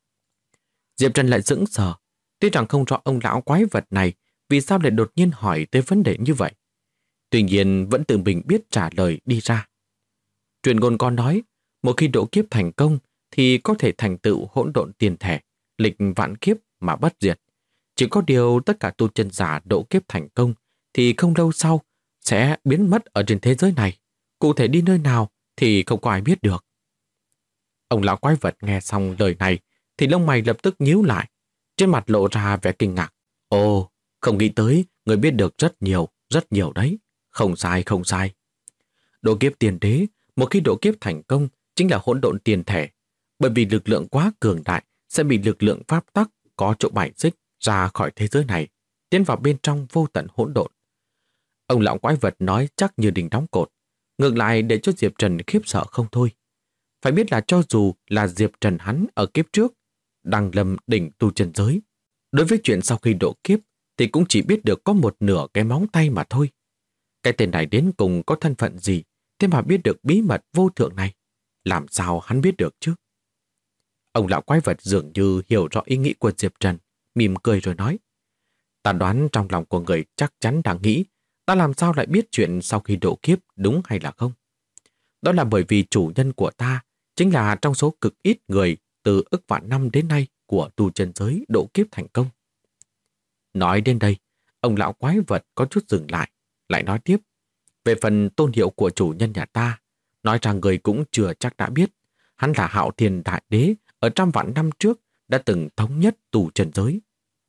Diệp Trần lại sững sờ, tuy rằng không rõ ông lão quái vật này vì sao lại đột nhiên hỏi tới vấn đề như vậy. Tuy nhiên vẫn tự mình biết trả lời đi ra. Truyền ngôn con nói, một khi độ kiếp thành công thì có thể thành tựu hỗn độn tiền thể, lịch vạn kiếp mà bất diệt. Chỉ có điều tất cả tu chân giả độ kiếp thành công thì không lâu sau sẽ biến mất ở trên thế giới này. Cụ thể đi nơi nào thì không có ai biết được. Ông lão quái vật nghe xong lời này thì lông mày lập tức nhíu lại, trên mặt lộ ra vẻ kinh ngạc. Ồ, không nghĩ tới người biết được rất nhiều đấy. Không sai, không sai. Độ kiếp tiền đế, một khi độ kiếp thành công chính là hỗn độn tiền thể. Bởi vì lực lượng quá cường đại sẽ bị lực lượng pháp tắc có chỗ bài xích ra khỏi thế giới này, tiến vào bên trong vô tận hỗn độn. Ông lão quái vật nói chắc như đinh đóng cột, ngược lại để cho Diệp Trần khiếp sợ không thôi. Phải biết là cho dù là Diệp Trần hắn ở kiếp trước, đang lâm đỉnh tu chân giới, đối với chuyện sau khi độ kiếp thì cũng chỉ biết được có một nửa cái móng tay mà thôi. Cái tên này đến cùng có thân phận gì, thế mà biết được bí mật vô thượng này? Làm sao hắn biết được chứ? Ông lão quái vật dường như hiểu rõ ý nghĩ của Diệp Trần, mỉm cười rồi nói. Ta đoán trong lòng của người chắc chắn đang nghĩ, ta làm sao lại biết chuyện sau khi độ kiếp đúng hay là không? Đó là bởi vì chủ nhân của ta chính là trong số cực ít người từ ức vạn năm đến nay của tu chân giới độ kiếp thành công. Nói đến đây, ông lão quái vật có chút dừng lại nói tiếp. Về phần tôn hiệu của chủ nhân nhà ta, nói rằng người cũng chưa chắc đã biết. Hắn là Hạo Thiên Đại Đế ở trăm vạn năm trước đã từng thống nhất tu chân giới.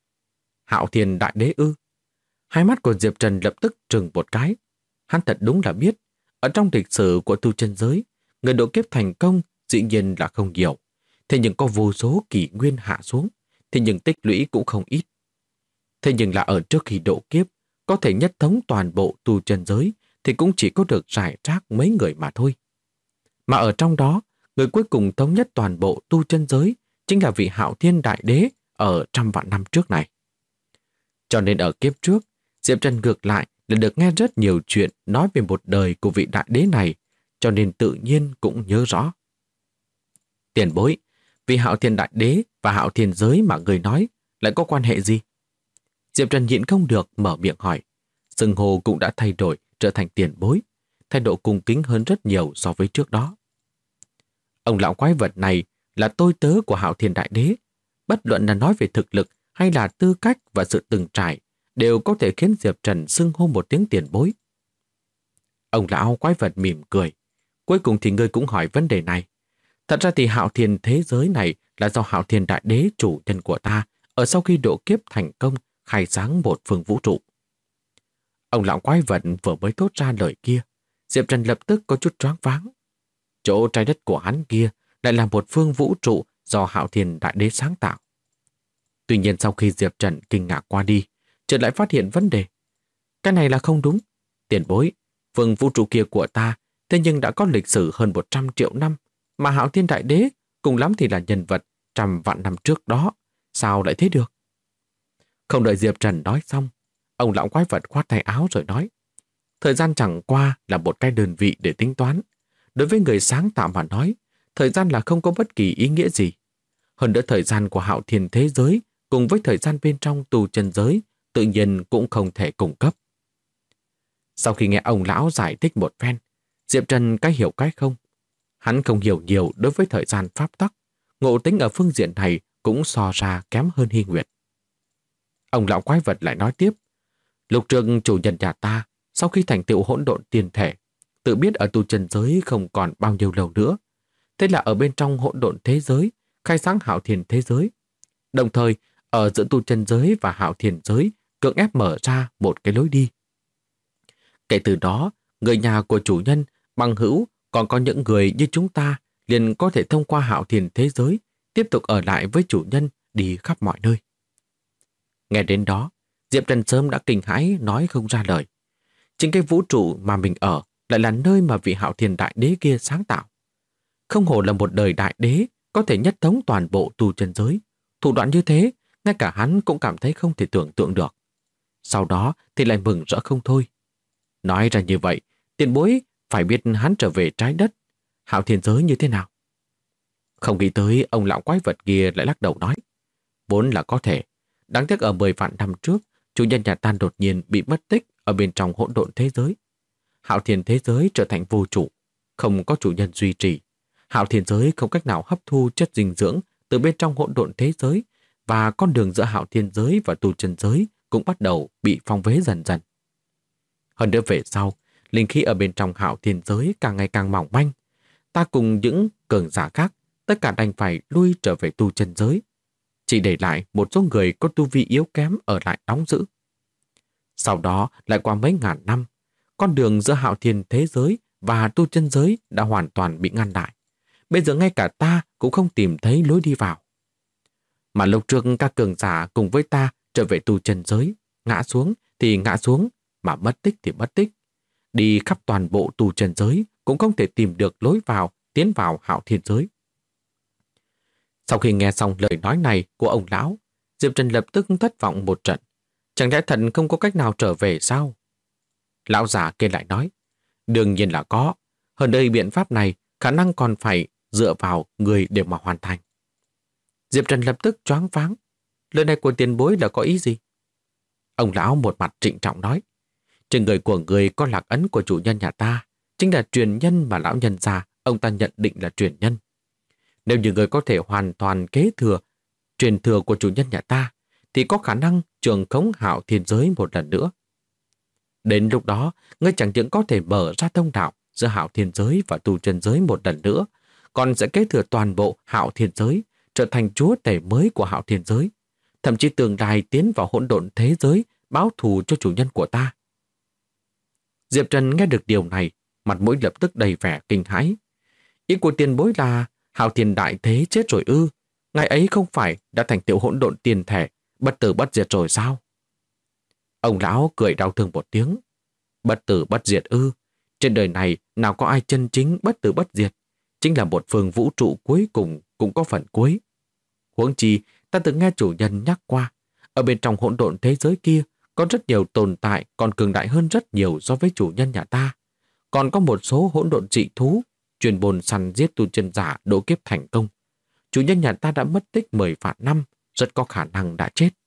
Hạo Thiên Đại Đế ư? Hai mắt của Diệp Trần lập tức trừng một cái. Hắn thật đúng là biết, ở trong lịch sử của tu chân giới, người độ kiếp thành công dĩ nhiên là không nhiều. Thế nhưng có vô số kỷ nguyên hạ xuống, thế nhưng tích lũy cũng không ít. Thế nhưng là ở trước khi độ kiếp, có thể nhất thống toàn bộ tu chân giới thì cũng chỉ có được rải rác mấy người mà thôi. Mà ở trong đó, người cuối cùng thống nhất toàn bộ tu chân giới chính là vị Hạo Thiên Đại Đế ở trăm vạn năm trước này. Cho nên ở kiếp trước, Diệp Trần ngược lại là được nghe rất nhiều chuyện nói về một đời của vị Đại Đế này, cho nên tự nhiên cũng nhớ rõ. Tiền bối, Vì Hạo Thiên Đại Đế và Hạo Thiên Giới mà người nói lại có quan hệ gì? Diệp Trần nhịn không được mở miệng hỏi. Xưng hô cũng đã thay đổi trở thành tiền bối, thái độ cung kính hơn rất nhiều so với trước đó. Ông lão quái vật này là tôi tớ của Hạo Thiên Đại Đế. Bất luận là nói về thực lực hay là tư cách và sự từng trải, đều có thể khiến Diệp Trần xưng hô một tiếng tiền bối. Ông lão quái vật mỉm cười. Cuối cùng thì ngươi cũng hỏi vấn đề này. Thật ra thì Hạo Thiên thế giới này là do Hạo Thiên Đại Đế chủ nhân của ta ở sau khi độ kiếp thành công khai sáng một phương vũ trụ. Ông lão quái vật vừa mới thốt ra lời kia, Diệp Trần lập tức có chút choáng váng. Chỗ trái đất của hắn kia lại là một phương vũ trụ do Hạo Thiên Đại Đế sáng tạo. Tuy nhiên sau khi Diệp Trần kinh ngạc qua đi, chợt lại phát hiện vấn đề. Cái này là không đúng. Tiền bối, phương vũ trụ kia của ta thế nhưng đã có lịch sử hơn 100 triệu năm, mà Hạo Thiên Đại Đế cùng lắm thì là nhân vật trăm vạn năm trước đó. Sao lại thế được? Không đợi Diệp Trần nói xong, ông lão quái vật khoát tay áo rồi nói. Thời gian chẳng qua là một cái đơn vị để tính toán. Đối với người sáng tạo mà nói, thời gian là không có bất kỳ ý nghĩa gì. Hơn nữa thời gian của Hạo Thiên thế giới cùng với thời gian bên trong tu chân giới tự nhiên cũng không thể cung cấp. Sau khi nghe ông lão giải thích một phen, Diệp Trần cái hiểu cái không. Hắn không hiểu nhiều đối với thời gian pháp tắc, ngộ tính ở phương diện này cũng so ra kém hơn Hy Nguyệt. Ông lão quái vật lại nói tiếp, lục trường chủ nhân nhà ta sau khi thành tựu hỗn độn tiên thể, tự biết ở tu chân giới không còn bao nhiêu lâu nữa. Thế là ở bên trong hỗn độn thế giới, khai sáng Hạo Thiên thế giới. Đồng thời, ở giữa tu chân giới và Hạo Thiên giới, cưỡng ép mở ra một cái lối đi. Kể từ đó, người nhà của chủ nhân, bằng hữu, còn có những người như chúng ta liền có thể thông qua Hạo Thiên thế giới, tiếp tục ở lại với chủ nhân đi khắp mọi nơi. Nghe đến đó, Diệp Trần sớm đã kinh hãi nói không ra lời. Chính cái vũ trụ mà mình ở lại là nơi mà vị Hạo Thiên Đại Đế kia sáng tạo. Không hổ là một đời đại đế có thể nhất thống toàn bộ tu chân giới. Thủ đoạn như thế, ngay cả hắn cũng cảm thấy không thể tưởng tượng được. Sau đó thì lại mừng rỡ không thôi. Nói ra như vậy, tiền bối phải biết hắn trở về trái đất, Hạo Thiên giới như thế nào. Không nghĩ tới ông lão quái vật kia lại lắc đầu nói. Vốn là có thể. Đáng tiếc ở 10 vạn năm trước, chủ nhân nhà ta đột nhiên bị mất tích ở bên trong hỗn độn thế giới. Hạo Thiên thế giới trở thành vô chủ, không có chủ nhân duy trì. Hạo Thiên giới không cách nào hấp thu chất dinh dưỡng từ bên trong hỗn độn thế giới, và con đường giữa Hạo Thiên giới và tu chân giới cũng bắt đầu bị phong bế dần dần. Hơn nữa về sau, linh khí ở bên trong Hạo Thiên giới càng ngày càng mỏng manh. Ta cùng những cường giả khác, tất cả đành phải lui trở về tu chân giới. Chỉ để lại một số người có tu vi yếu kém ở lại đóng giữ. Sau đó lại qua mấy ngàn năm, con đường giữa Hạo Thiên thế giới và tu chân giới đã hoàn toàn bị ngăn lại. Bây giờ ngay cả ta cũng không tìm thấy lối đi vào. Mà lúc trước các cường giả cùng với ta trở về tu chân giới, ngã xuống thì ngã xuống, mà mất tích thì mất tích. Đi khắp toàn bộ tu chân giới cũng không thể tìm được lối vào tiến vào Hạo Thiên giới. Sau khi nghe xong lời nói này của ông lão, Diệp Trần lập tức thất vọng một trận. Chẳng lẽ thật không có cách nào trở về sao? Lão già kia lại nói, đương nhiên là có. Hơn đây biện pháp này khả năng còn phải dựa vào người để mà hoàn thành. Diệp Trần lập tức choáng váng. Lời này của tiền bối là có ý gì? Ông lão một mặt trịnh trọng nói, trên người của người có lạc ấn của chủ nhân nhà ta, chính là truyền nhân mà lão nhân già ông ta nhận định là truyền nhân. Nếu như người có thể hoàn toàn kế thừa truyền thừa của chủ nhân nhà ta, thì có khả năng trường khống Hạo Thiên giới một lần nữa. Đến lúc đó, ngươi chẳng những có thể mở ra thông đạo giữa Hạo Thiên giới và tu chân giới một lần nữa, còn sẽ kế thừa toàn bộ Hạo Thiên giới, trở thành chúa tể mới của Hạo Thiên giới, thậm chí tương lai tiến vào hỗn độn thế giới, báo thù cho chủ nhân của ta. Diệp Trần nghe được điều này, mặt mũi lập tức đầy vẻ kinh hãi. Ý của tiền bối là Hạo Thiên đại thế chết rồi ư? Ngày ấy không phải đã thành tựu hỗn độn tiền thể, bất tử bất diệt rồi sao? Ông lão cười đau thương một tiếng. Bất tử bất diệt ư? Trên đời này nào có ai chân chính bất tử bất diệt? Chính là một phương vũ trụ cuối cùng cũng có phần cuối. Huống chi, ta từng nghe chủ nhân nhắc qua, ở bên trong hỗn độn thế giới kia có rất nhiều tồn tại còn cường đại hơn rất nhiều so với chủ nhân nhà ta. Còn có một số hỗn độn dị thú chuyên bồn săn giết tu chân giả độ kiếp thành công. chủ nhân nhà ta đã mất tích 10 vạn năm, rất có khả năng đã chết.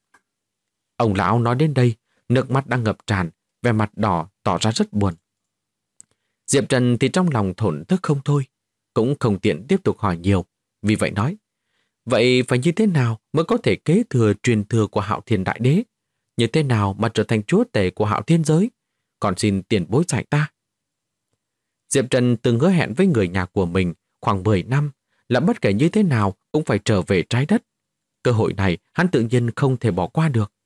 Ông lão nói đến đây, nước mắt đang ngập tràn, vẻ mặt đỏ tỏ ra rất buồn. Diệp Trần thì trong lòng thổn thức không thôi, cũng không tiện tiếp tục hỏi nhiều, vì vậy nói, vậy phải như thế nào mới có thể kế thừa truyền thừa của Hạo Thiên Đại Đế? Như thế nào mà trở thành chúa tể của Hạo Thiên giới? Còn xin tiền bối dạy ta. Diệp Trần từng hứa hẹn với người nhà của mình khoảng 10 năm là bất kể như thế nào cũng phải trở về trái đất. Cơ hội này hắn tự nhiên không thể bỏ qua được.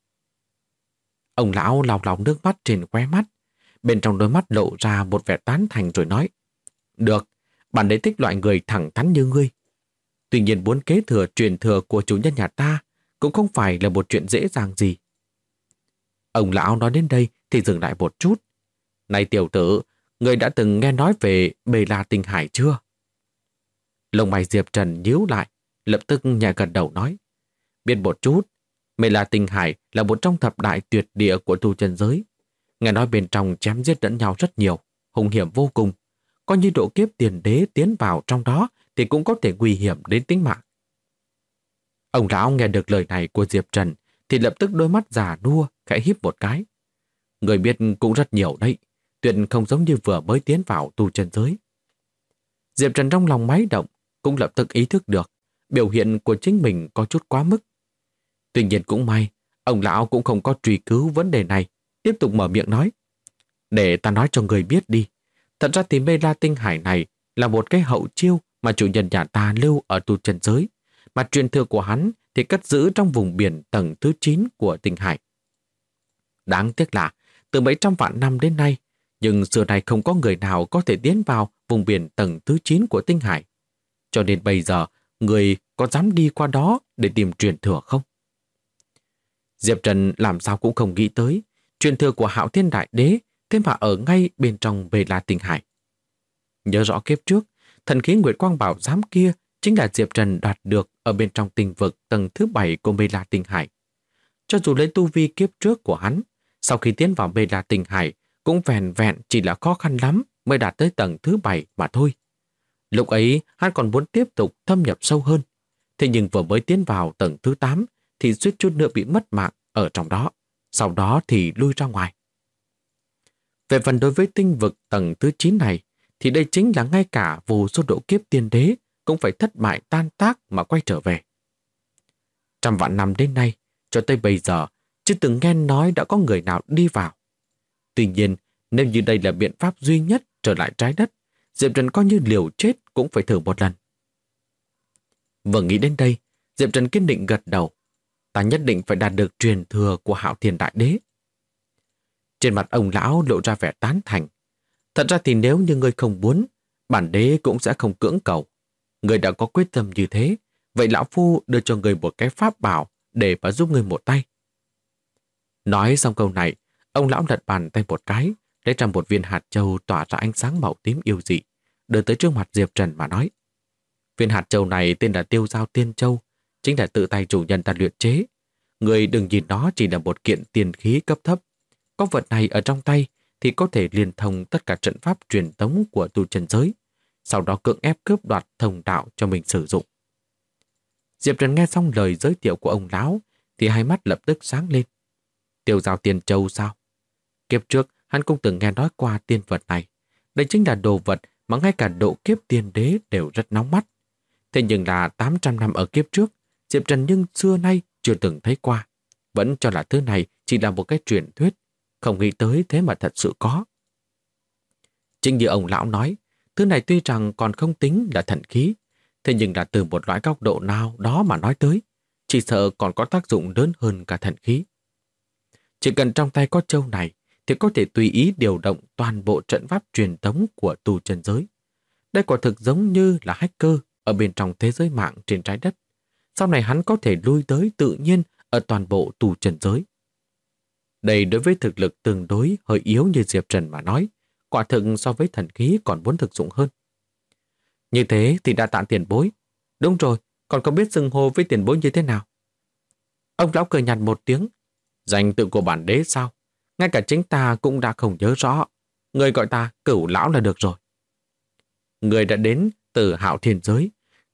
Ông lão lau lau nước mắt trên khóe mắt, bên trong đôi mắt lộ ra một vẻ tán thành rồi nói, được, bản đế thích loại người thẳng thắn như ngươi. Tuy nhiên muốn kế thừa truyền thừa của chủ nhân nhà ta cũng không phải là một chuyện dễ dàng gì. Ông lão nói đến đây thì dừng lại một chút. Này tiểu tử, người đã từng nghe nói về Bê La Tinh Hải chưa? Lông mày Diệp Trần nhíu lại, lập tức nhẹ gật đầu nói, biết một chút. Bê La Tinh Hải là một trong thập đại tuyệt địa của tu chân giới. Nghe nói bên trong chém giết lẫn nhau rất nhiều, hung hiểm vô cùng. Có như độ kiếp tiền đế tiến vào trong đó thì cũng có thể nguy hiểm đến tính mạng. Ông lão nghe được lời này của Diệp Trần thì lập tức đôi mắt già nua khẽ híp một cái. Người biết cũng rất nhiều đấy, tuyệt không giống như vừa mới tiến vào tu chân giới. Diệp Trần trong lòng máy động, cũng lập tức ý thức được biểu hiện của chính mình có chút quá mức. Tuy nhiên cũng may, ông lão cũng không có truy cứu vấn đề này, tiếp tục mở miệng nói. Để ta nói cho người biết đi, thật ra thì Bê La Tinh Hải này là một cái hậu chiêu mà chủ nhân nhà ta lưu ở tu chân giới, mà truyền thừa của hắn thì cất giữ trong vùng biển tầng thứ 9 của Tinh Hải. Đáng tiếc là từ mấy trăm vạn năm đến nay, nhưng xưa này không có người nào có thể tiến vào vùng biển tầng thứ 9 của Tinh Hải. Cho nên bây giờ, người có dám đi qua đó để tìm truyền thừa không? Diệp Trần làm sao cũng không nghĩ tới truyền thừa của Hạo Thiên Đại Đế thế mà ở ngay bên trong Bê La Tinh Hải. Nhớ rõ kiếp trước, thần khí Nguyệt Quang Bảo Giám kia chính là Diệp Trần đoạt được ở bên trong tinh vực tầng thứ 7 của Bê La Tinh Hải. Cho dù lấy tu vi kiếp trước của hắn, sau khi tiến vào Bê La Tinh Hải cũng vẹn vẹn chỉ là khó khăn lắm mới đạt tới tầng thứ 7 mà thôi. Lúc ấy hắn còn muốn tiếp tục thâm nhập sâu hơn, thế nhưng vừa mới tiến vào tầng thứ 8 thì suýt chút nữa bị mất mạng ở trong đó, sau đó thì lui ra ngoài. Về phần đối với tinh vực tầng thứ 9 này, thì đây chính là ngay cả vô số độ kiếp tiên đế cũng phải thất bại tan tác mà quay trở về. Trăm vạn năm đến nay, cho tới bây giờ, chưa từng nghe nói đã có người nào đi vào. Tuy nhiên, nếu như đây là biện pháp duy nhất trở lại trái đất, Diệp Trần coi như liều chết cũng phải thử một lần. Vừa nghĩ đến đây, Diệp Trần kiên định gật đầu. Ta nhất định phải đạt được truyền thừa của Hạo Thiên Đại Đế. Trên mặt ông lão lộ ra vẻ tán thành. Thật ra thì nếu như ngươi không muốn, bản đế cũng sẽ không cưỡng cầu. Ngươi đã có quyết tâm như thế, vậy lão phu đưa cho ngươi một cái pháp bảo để mà giúp ngươi một tay. Nói xong câu này, ông lão lật bàn tay một cái, lấy ra một viên hạt châu tỏa ra ánh sáng màu tím yêu dị, đưa tới trước mặt Diệp Trần mà nói. Viên hạt châu này tên là Tiêu Giao Tiên Châu, chính là tự tay chủ nhân ta luyện chế. Người đừng nhìn nó chỉ là một kiện tiền khí cấp thấp. Có vật này ở trong tay thì có thể liên thông tất cả trận pháp truyền thống của tu chân giới, sau đó cưỡng ép cướp đoạt thông đạo cho mình sử dụng. Diệp Trần nghe xong lời giới thiệu của ông lão thì hai mắt lập tức sáng lên. Tiêu Giao Tiên Châu sao? Kiếp trước hắn cũng từng nghe nói qua tiên vật này. Đây chính là đồ vật mà ngay cả độ kiếp tiên đế đều rất nóng mắt. Thế nhưng là 800 năm ở kiếp trước, Diệp Trần nhưng xưa nay chưa từng thấy qua. Vẫn cho là thứ này chỉ là một cái truyền thuyết, không nghĩ tới thế mà thật sự có. Chính như ông lão nói, thứ này tuy rằng còn không tính là thần khí, thế nhưng là từ một loại góc độ nào đó mà nói tới, chỉ sợ còn có tác dụng lớn hơn cả thần khí. Chỉ cần trong tay có châu này thì có thể tùy ý điều động toàn bộ trận pháp truyền thống của tu chân giới. Đây quả thực giống như là hacker ở bên trong thế giới mạng trên trái đất. Sau này hắn có thể lui tới tự nhiên ở toàn bộ tu chân giới. Đây đối với thực lực tương đối hơi yếu như Diệp Trần mà nói, quả thực so với thần khí còn muốn thực dụng hơn. Như thế thì đã tạ tiền bối. Đúng rồi, còn không biết xưng hô với tiền bối như thế nào. Ông lão cười nhạt một tiếng. Danh tự của bản đế sao? Ngay cả chính ta cũng đã không nhớ rõ. Người gọi ta Cửu lão là được rồi. Người đã đến từ Hạo Thiên giới,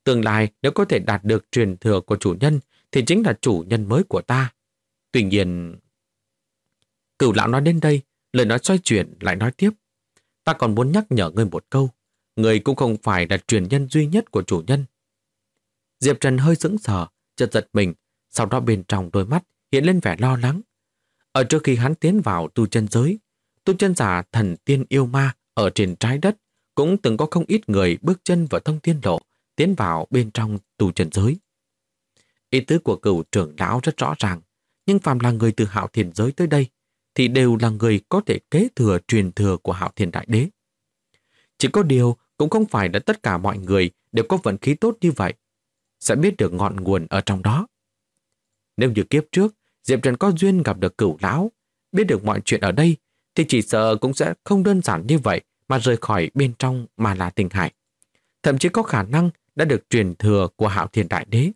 Tương lai nếu có thể đạt được truyền thừa của chủ nhân thì chính là chủ nhân mới của ta. Tuy nhiên... Cửu lão nói đến đây, lời nói xoay chuyển lại nói tiếp. Ta còn muốn nhắc nhở ngươi một câu. Ngươi cũng không phải là truyền nhân duy nhất của chủ nhân. Diệp Trần hơi sững sờ, chợt giật mình, sau đó bên trong đôi mắt hiện lên vẻ lo lắng. Ở trước khi hắn tiến vào tu chân giới, tu chân giả thần tiên yêu ma ở trên trái đất cũng từng có không ít người bước chân vào thông thiên lộ, tiến vào bên trong tu chân giới. Ý tứ của Cửu trưởng lão rất rõ ràng, nhưng phàm là người từ Hạo Thiên giới tới đây thì đều là người có thể kế thừa truyền thừa của Hạo Thiên Đại Đế. Chỉ có điều cũng không phải là tất cả mọi người đều có vận khí tốt như vậy, sẽ biết được ngọn nguồn ở trong đó. Nếu như kiếp trước Diệp Trần có duyên gặp được Cửu lão, biết được mọi chuyện ở đây, thì chỉ sợ cũng sẽ không đơn giản như vậy mà rời khỏi bên trong mà là Tinh Hải. Thậm chí có khả năng đã được truyền thừa của Hạo Thiên Đại Đế.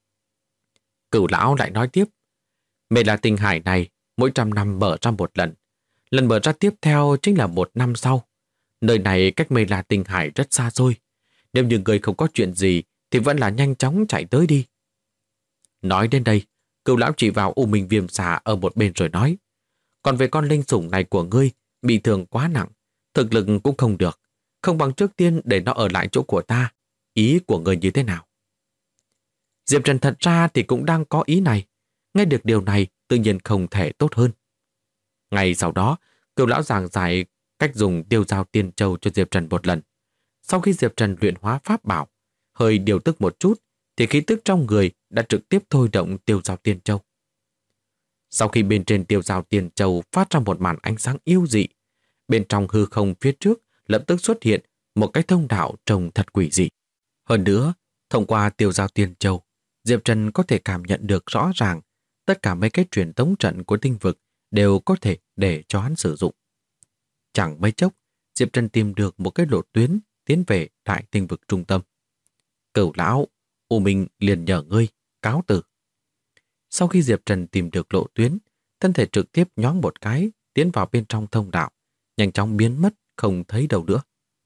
Cửu lão lại nói tiếp, Mê La Tinh Hải này mỗi 100 năm mở ra một lần. Lần mở ra tiếp theo chính là 1 năm sau. Nơi này cách Mê La Tinh Hải rất xa xôi. Nếu như người không có chuyện gì thì vẫn là nhanh chóng chạy tới đi. Nói đến đây, Cửu lão chỉ vào U Minh Viêm Xà ở một bên rồi nói, còn về con linh sủng này của ngươi bị thương quá nặng, thực lực cũng không được, không bằng trước tiên để nó ở lại chỗ của ta. Ý của ngươi như thế nào? Diệp Trần thật ra thì cũng đang có ý này. Nghe được điều này tự nhiên không thể tốt hơn. Ngay sau đó, Cửu lão giảng giải cách dùng tiêu dao tiên châu cho Diệp Trần một lần. Sau khi Diệp Trần luyện hóa pháp bảo, hơi điều tức một chút, thì khí tức trong người đã trực tiếp thôi động tiêu dao tiên châu. Sau khi bên trên tiêu dao tiên châu phát ra một màn ánh sáng yêu dị, bên trong hư không phía trước lập tức xuất hiện một cái thông đạo trông thật quỷ dị. Hơn nữa, thông qua tiêu dao tiên châu, Diệp Trần có thể cảm nhận được rõ ràng tất cả mấy cái truyền tống trận của tinh vực đều có thể để cho hắn sử dụng. Chẳng mấy chốc, Diệp Trần tìm được một cái lộ tuyến tiến về đại tinh vực trung tâm. Cửu lão, U Minh liền nhờ ngươi, cáo từ. Sau khi Diệp Trần tìm được lộ tuyến, thân thể trực tiếp nhoáng một cái, tiến vào bên trong thông đạo, nhanh chóng biến mất, không thấy đâu nữa.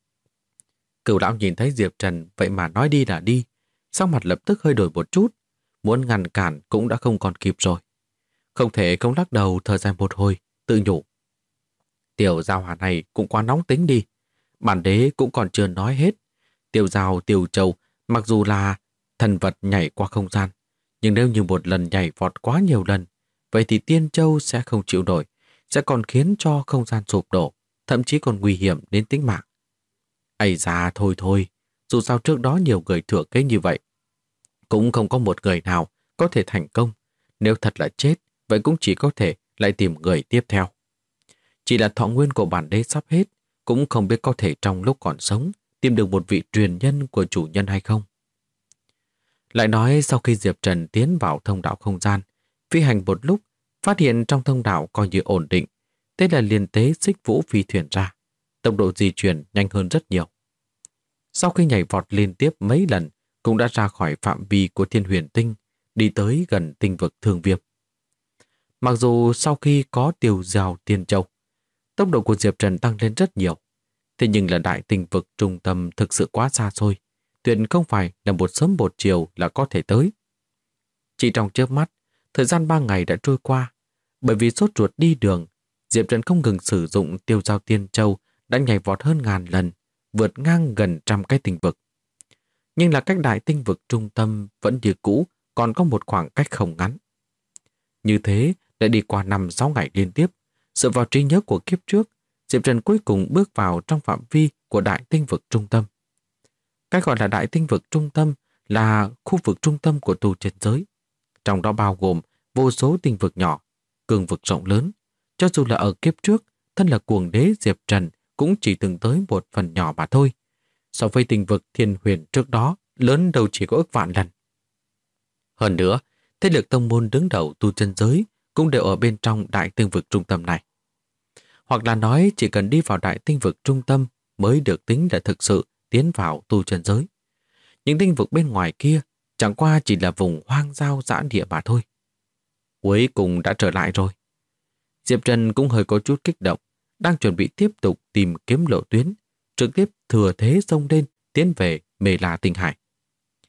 Cửu lão nhìn thấy Diệp Trần vậy mà nói đi là đi, sau mặt lập tức hơi đổi một chút, muốn ngăn cản cũng đã không còn kịp rồi. Không thể không lắc đầu thở dài một hồi, tự nhủ. Tiểu giao hỏa này cũng quá nóng tính đi, bản đế cũng còn chưa nói hết. Tiểu giao tiểu châu mặc dù là thần vật nhảy qua không gian, nhưng nếu như một lần nhảy vọt quá nhiều lần, vậy thì tiên châu sẽ không chịu nổi, sẽ còn khiến cho không gian sụp đổ, thậm chí còn nguy hiểm đến tính mạng. Ây da thôi, dù sao trước đó nhiều người thừa kế như vậy, cũng không có một người nào có thể thành công. Nếu thật là chết, vậy cũng chỉ có thể lại tìm người tiếp theo. Chỉ là thọ nguyên của bản đế sắp hết, cũng không biết có thể trong lúc còn sống tìm được một vị truyền nhân của chủ nhân hay không. Lại nói sau khi Diệp Trần tiến vào thông đạo không gian, phi hành một lúc, phát hiện trong thông đạo coi như ổn định, thế là liền tế xích vũ phi thuyền ra. Tốc độ di chuyển nhanh hơn rất nhiều. Sau khi nhảy vọt liên tiếp mấy lần, cũng đã ra khỏi phạm vi của Thiên Huyền Tinh, đi tới gần tinh vực Thương Viêm. Mặc dù sau khi có tiêu dao tiên châu, tốc độ của Diệp Trần tăng lên rất nhiều, thế nhưng là đại tinh vực trung tâm thực sự quá xa xôi, tuyệt không phải là một sớm một chiều là có thể tới. Chỉ trong chớp mắt, thời gian 3 ngày đã trôi qua, bởi vì sốt ruột đi đường, Diệp Trần không ngừng sử dụng tiêu dao tiên châu đã nhảy vọt hơn 1000 lần, vượt ngang gần 100 cái tinh vực. Nhưng là cách đại tinh vực trung tâm vẫn như cũ, còn có một khoảng cách không ngắn. Như thế, đã đi qua 5-6 ngày liên tiếp, dựa vào trí nhớ của kiếp trước, Diệp Trần cuối cùng bước vào trong phạm vi của đại tinh vực trung tâm. Cái gọi là đại tinh vực trung tâm là khu vực trung tâm của tu chân giới. Trong đó bao gồm vô số tinh vực nhỏ, cường vực rộng lớn. Cho dù là ở kiếp trước, thân là cuồng đế Diệp Trần cũng chỉ từng tới một phần nhỏ mà thôi. So với tinh vực Thiên Huyền trước đó, lớn đâu chỉ có ức vạn lần. Hơn nữa, thế lực tông môn đứng đầu tu chân giới cũng đều ở bên trong đại tinh vực trung tâm này. Hoặc là nói chỉ cần đi vào đại tinh vực trung tâm mới được tính là thực sự tiến vào tu chân giới. Những tinh vực bên ngoài kia chẳng qua chỉ là vùng hoang giao dã địa mà thôi. Cuối cùng đã trở lại rồi. Diệp Trần cũng hơi có chút kích động, đang chuẩn bị tiếp tục tìm kiếm lộ tuyến, trực tiếp thừa thế xông lên tiến về Mê La Tinh Hải.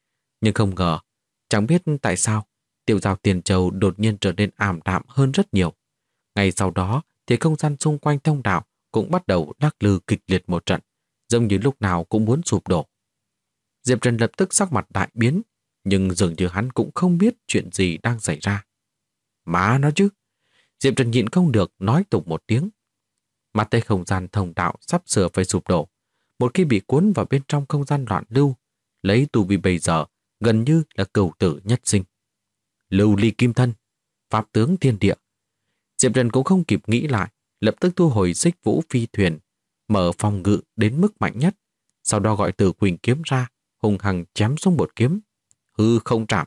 Nhưng không ngờ, chẳng biết tại sao, tiêu giao tiền châu đột nhiên trở nên ảm đạm hơn rất nhiều. Ngay sau đó thì không gian xung quanh thông đạo cũng bắt đầu lắc lư kịch liệt một trận, giống như lúc nào cũng muốn sụp đổ. Diệp Trần lập tức sắc mặt đại biến, nhưng dường như hắn cũng không biết chuyện gì đang xảy ra. Má nó chứ! Diệp Trần nhịn không được nói tục một tiếng. Mặt thấy không gian thông đạo sắp sửa phải sụp đổ. Một khi bị cuốn vào bên trong không gian loạn lưu, lấy tu vi bây giờ gần như là cửu tử nhất sinh. Lưu ly kim thân, pháp tướng thiên địa. Diệp Trần cũng không kịp nghĩ lại, lập tức thu hồi xích vũ phi thuyền, mở phòng ngự đến mức mạnh nhất, sau đó gọi Từ Quỳnh kiếm ra, hùng hằng chém xuống một kiếm, hư không trảm.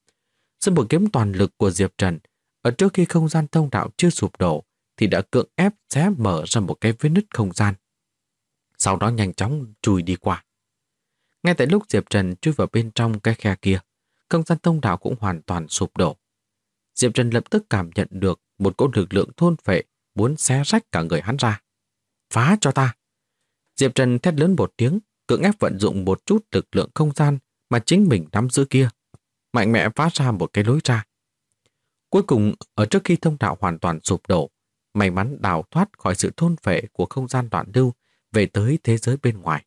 Sự một kiếm toàn lực của Diệp Trần, ở trước khi không gian thông đạo chưa sụp đổ, thì đã cưỡng ép xé mở ra một cái vết nứt không gian. Sau đó nhanh chóng chui đi qua. Ngay tại lúc Diệp Trần chui vào bên trong cái khe kia, không gian thông đạo cũng hoàn toàn sụp đổ. Diệp Trần lập tức cảm nhận được một cỗ lực lượng thôn phệ muốn xé rách cả người hắn ra. Phá cho ta! Diệp Trần thét lớn một tiếng, cưỡng ép vận dụng một chút lực lượng không gian mà chính mình nắm giữ kia, mạnh mẽ phá ra một cái lối ra. Cuối cùng, ở trước khi thông đạo hoàn toàn sụp đổ, may mắn đào thoát khỏi sự thôn phệ của không gian loạn lưu về tới thế giới bên ngoài.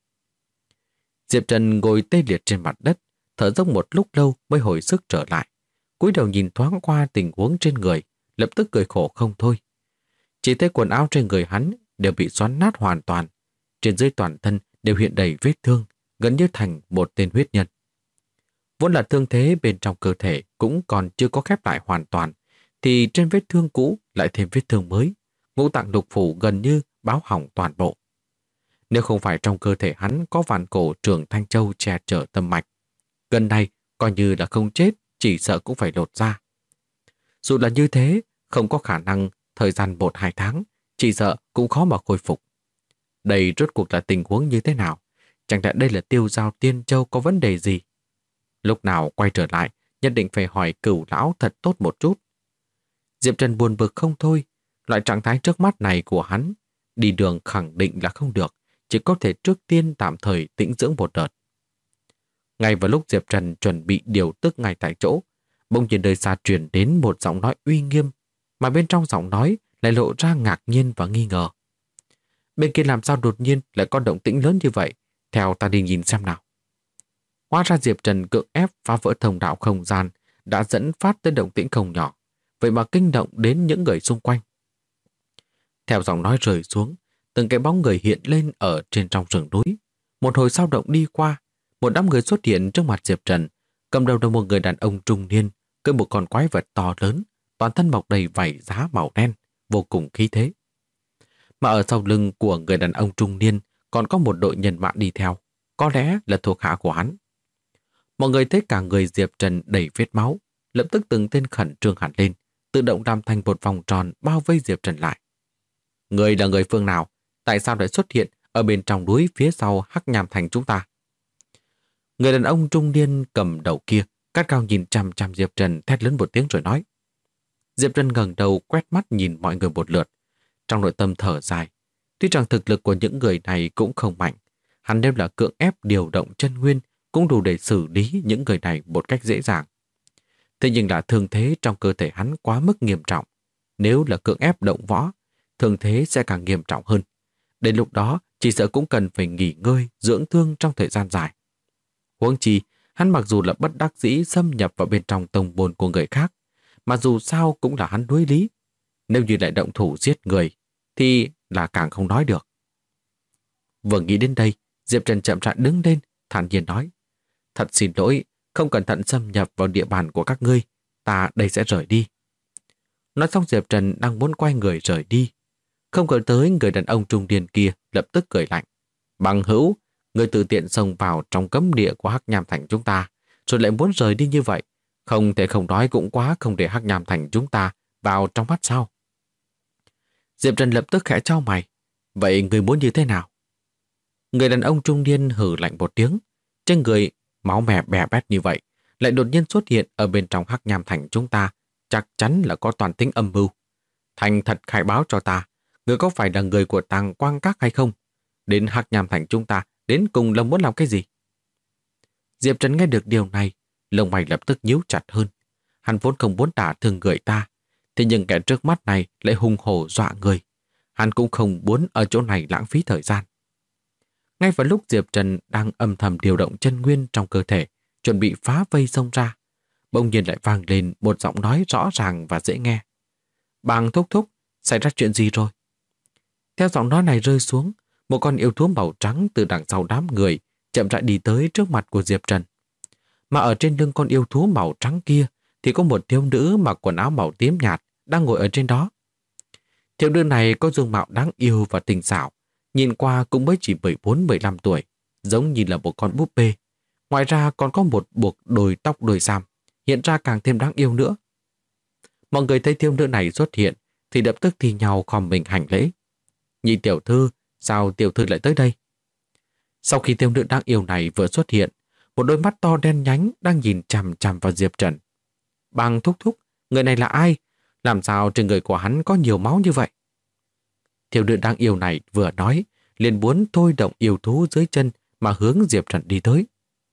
Diệp Trần ngồi tê liệt trên mặt đất, thở dốc một lúc lâu mới hồi sức trở lại. Cúi đầu nhìn thoáng qua tình huống trên người, lập tức cười khổ không thôi. Chỉ thấy quần áo trên người hắn đều bị xoắn nát hoàn toàn, trên dưới toàn thân đều hiện đầy vết thương, gần như thành một tên huyết nhân. Vốn là thương thế bên trong cơ thể cũng còn chưa có khép lại hoàn toàn, thì trên vết thương cũ lại thêm vết thương mới, ngũ tạng lục phủ gần như báo hỏng toàn bộ. Nếu không phải trong cơ thể hắn có vạn cổ trường Thanh Châu che chở tâm mạch, gần đây coi như là không chết, chỉ sợ cũng phải lột ra. Dù là như thế, không có khả năng thời gian 1-2 tháng, chỉ sợ cũng khó mà khôi phục. Đây rốt cuộc là tình huống như thế nào? Chẳng lẽ đây là tiêu giao tiên châu có vấn đề gì? Lúc nào quay trở lại, nhất định phải hỏi Cửu lão thật tốt một chút. Diệp Trần buồn bực không thôi, loại trạng thái trước mắt này của hắn, đi đường khẳng định là không được, chỉ có thể trước tiên tạm thời tĩnh dưỡng một đợt. Ngay vào lúc Diệp Trần chuẩn bị điều tức ngay tại chỗ, bỗng nhiên đời xa truyền đến một giọng nói uy nghiêm, mà bên trong giọng nói lại lộ ra ngạc nhiên và nghi ngờ. Bên kia làm sao đột nhiên lại có động tĩnh lớn như vậy? Theo ta đi nhìn xem nào. Hóa ra Diệp Trần cưỡng ép phá vỡ thông đạo không gian đã dẫn phát tới động tĩnh không nhỏ, vậy mà kinh động đến những người xung quanh. Theo giọng nói rơi xuống, từng cái bóng người hiện lên ở trên trong rừng núi. Một hồi sao động đi qua, một đám người xuất hiện trước mặt Diệp Trần, cầm đầu là một người đàn ông trung niên, cưỡi một con quái vật to lớn, toàn thân mọc đầy vảy giá màu đen, vô cùng khí thế. Mà ở sau lưng của người đàn ông trung niên còn có một đội nhân mã đi theo, có lẽ là thuộc hạ của hắn. Mọi người thấy cả người Diệp Trần đầy vết máu, lập tức từng tên khẩn trương hẳn lên, tự động làm thành một vòng tròn bao vây Diệp Trần lại. Người là người phương nào? Tại sao lại xuất hiện ở bên trong núi phía sau Hắc Nham Thành chúng ta? Người đàn ông trung niên cầm đầu kia, cắt cao nhìn chằm chằm Diệp Trần, thét lớn một tiếng rồi nói. Diệp Trần ngẩng đầu quét mắt nhìn mọi người một lượt, trong nội tâm thở dài. Tuy rằng thực lực của những người này cũng không mạnh, hắn đều là cưỡng ép điều động chân nguyên cũng đủ để xử lý những người này một cách dễ dàng. Thế nhưng là thương thế trong cơ thể hắn quá mức nghiêm trọng. Nếu là cưỡng ép động võ, thương thế sẽ càng nghiêm trọng hơn. Đến lúc đó, chỉ sợ cũng cần phải nghỉ ngơi, dưỡng thương trong thời gian dài. Huống chi, hắn mặc dù là bất đắc dĩ xâm nhập vào bên trong tông môn của người khác, mà dù sao cũng là hắn đối lý. Nếu như lại động thủ giết người, thì là càng không nói được. Vừa nghĩ đến đây, Diệp Trần chậm rãi đứng lên, thản nhiên nói. Thật xin lỗi, không cẩn thận xâm nhập vào địa bàn của các ngươi, ta đây sẽ rời đi. Nói xong Diệp Trần đang muốn quay người rời đi. Không ngờ tới người đàn ông trung niên kia lập tức cười lạnh. Bằng hữu, người tự tiện xông vào trong cấm địa của Hắc Nham Thành chúng ta, rồi lại muốn rời đi như vậy. Không thể không nói cũng quá không để Hắc Nham Thành chúng ta vào trong mắt sao. Diệp Trần lập tức khẽ chau mày. Vậy người muốn như thế nào? Người đàn ông trung niên hừ lạnh một tiếng. Trên người máu mè bè bét như vậy, lại đột nhiên xuất hiện ở bên trong Hắc Nham Thành chúng ta, chắc chắn là có toàn tính âm mưu. Thành thật khai báo cho ta, người có phải là người của Tàng Quang Các hay không? Đến Hắc Nham Thành chúng ta, đến cùng là muốn làm cái gì? Diệp Trần nghe được điều này, lông mày lập tức nhíu chặt hơn. Hắn vốn không muốn đả thương người ta, thế nhưng kẻ trước mắt này lại hùng hổ dọa người. Hắn cũng không muốn ở chỗ này lãng phí thời gian. Ngay vào lúc Diệp Trần đang âm thầm điều động chân nguyên trong cơ thể, chuẩn bị phá vây xông ra, bỗng nhiên lại vang lên một giọng nói rõ ràng và dễ nghe. Bàng thúc thúc, xảy ra chuyện gì rồi? Theo giọng nói này rơi xuống, một con yêu thú màu trắng từ đằng sau đám người chậm rãi đi tới trước mặt của Diệp Trần. Mà ở trên lưng con yêu thú màu trắng kia thì có một thiếu nữ mặc quần áo màu tím nhạt đang ngồi ở trên đó. Thiếu nữ này có dung mạo đáng yêu và tinh xảo, nhìn qua cũng mới chỉ 14-15 tuổi, giống như là một con búp bê. Ngoài ra còn có một buộc đồi tóc đuôi sam, hiện ra càng thêm đáng yêu nữa. Mọi người thấy thiếu nữ này xuất hiện thì lập tức thi nhau khom mình hành lễ. Nhị tiểu thư, sao tiểu thư lại tới đây? Sau khi thiếu nữ đáng yêu này vừa xuất hiện, một đôi mắt to đen nhánh đang nhìn chằm chằm vào Diệp Trần. Bàng thúc thúc, người này là ai? Làm sao trên người của hắn có nhiều máu như vậy? Thiếu nữ đáng yêu này vừa nói, liền muốn thôi động yêu thú dưới chân mà hướng Diệp Trần đi tới.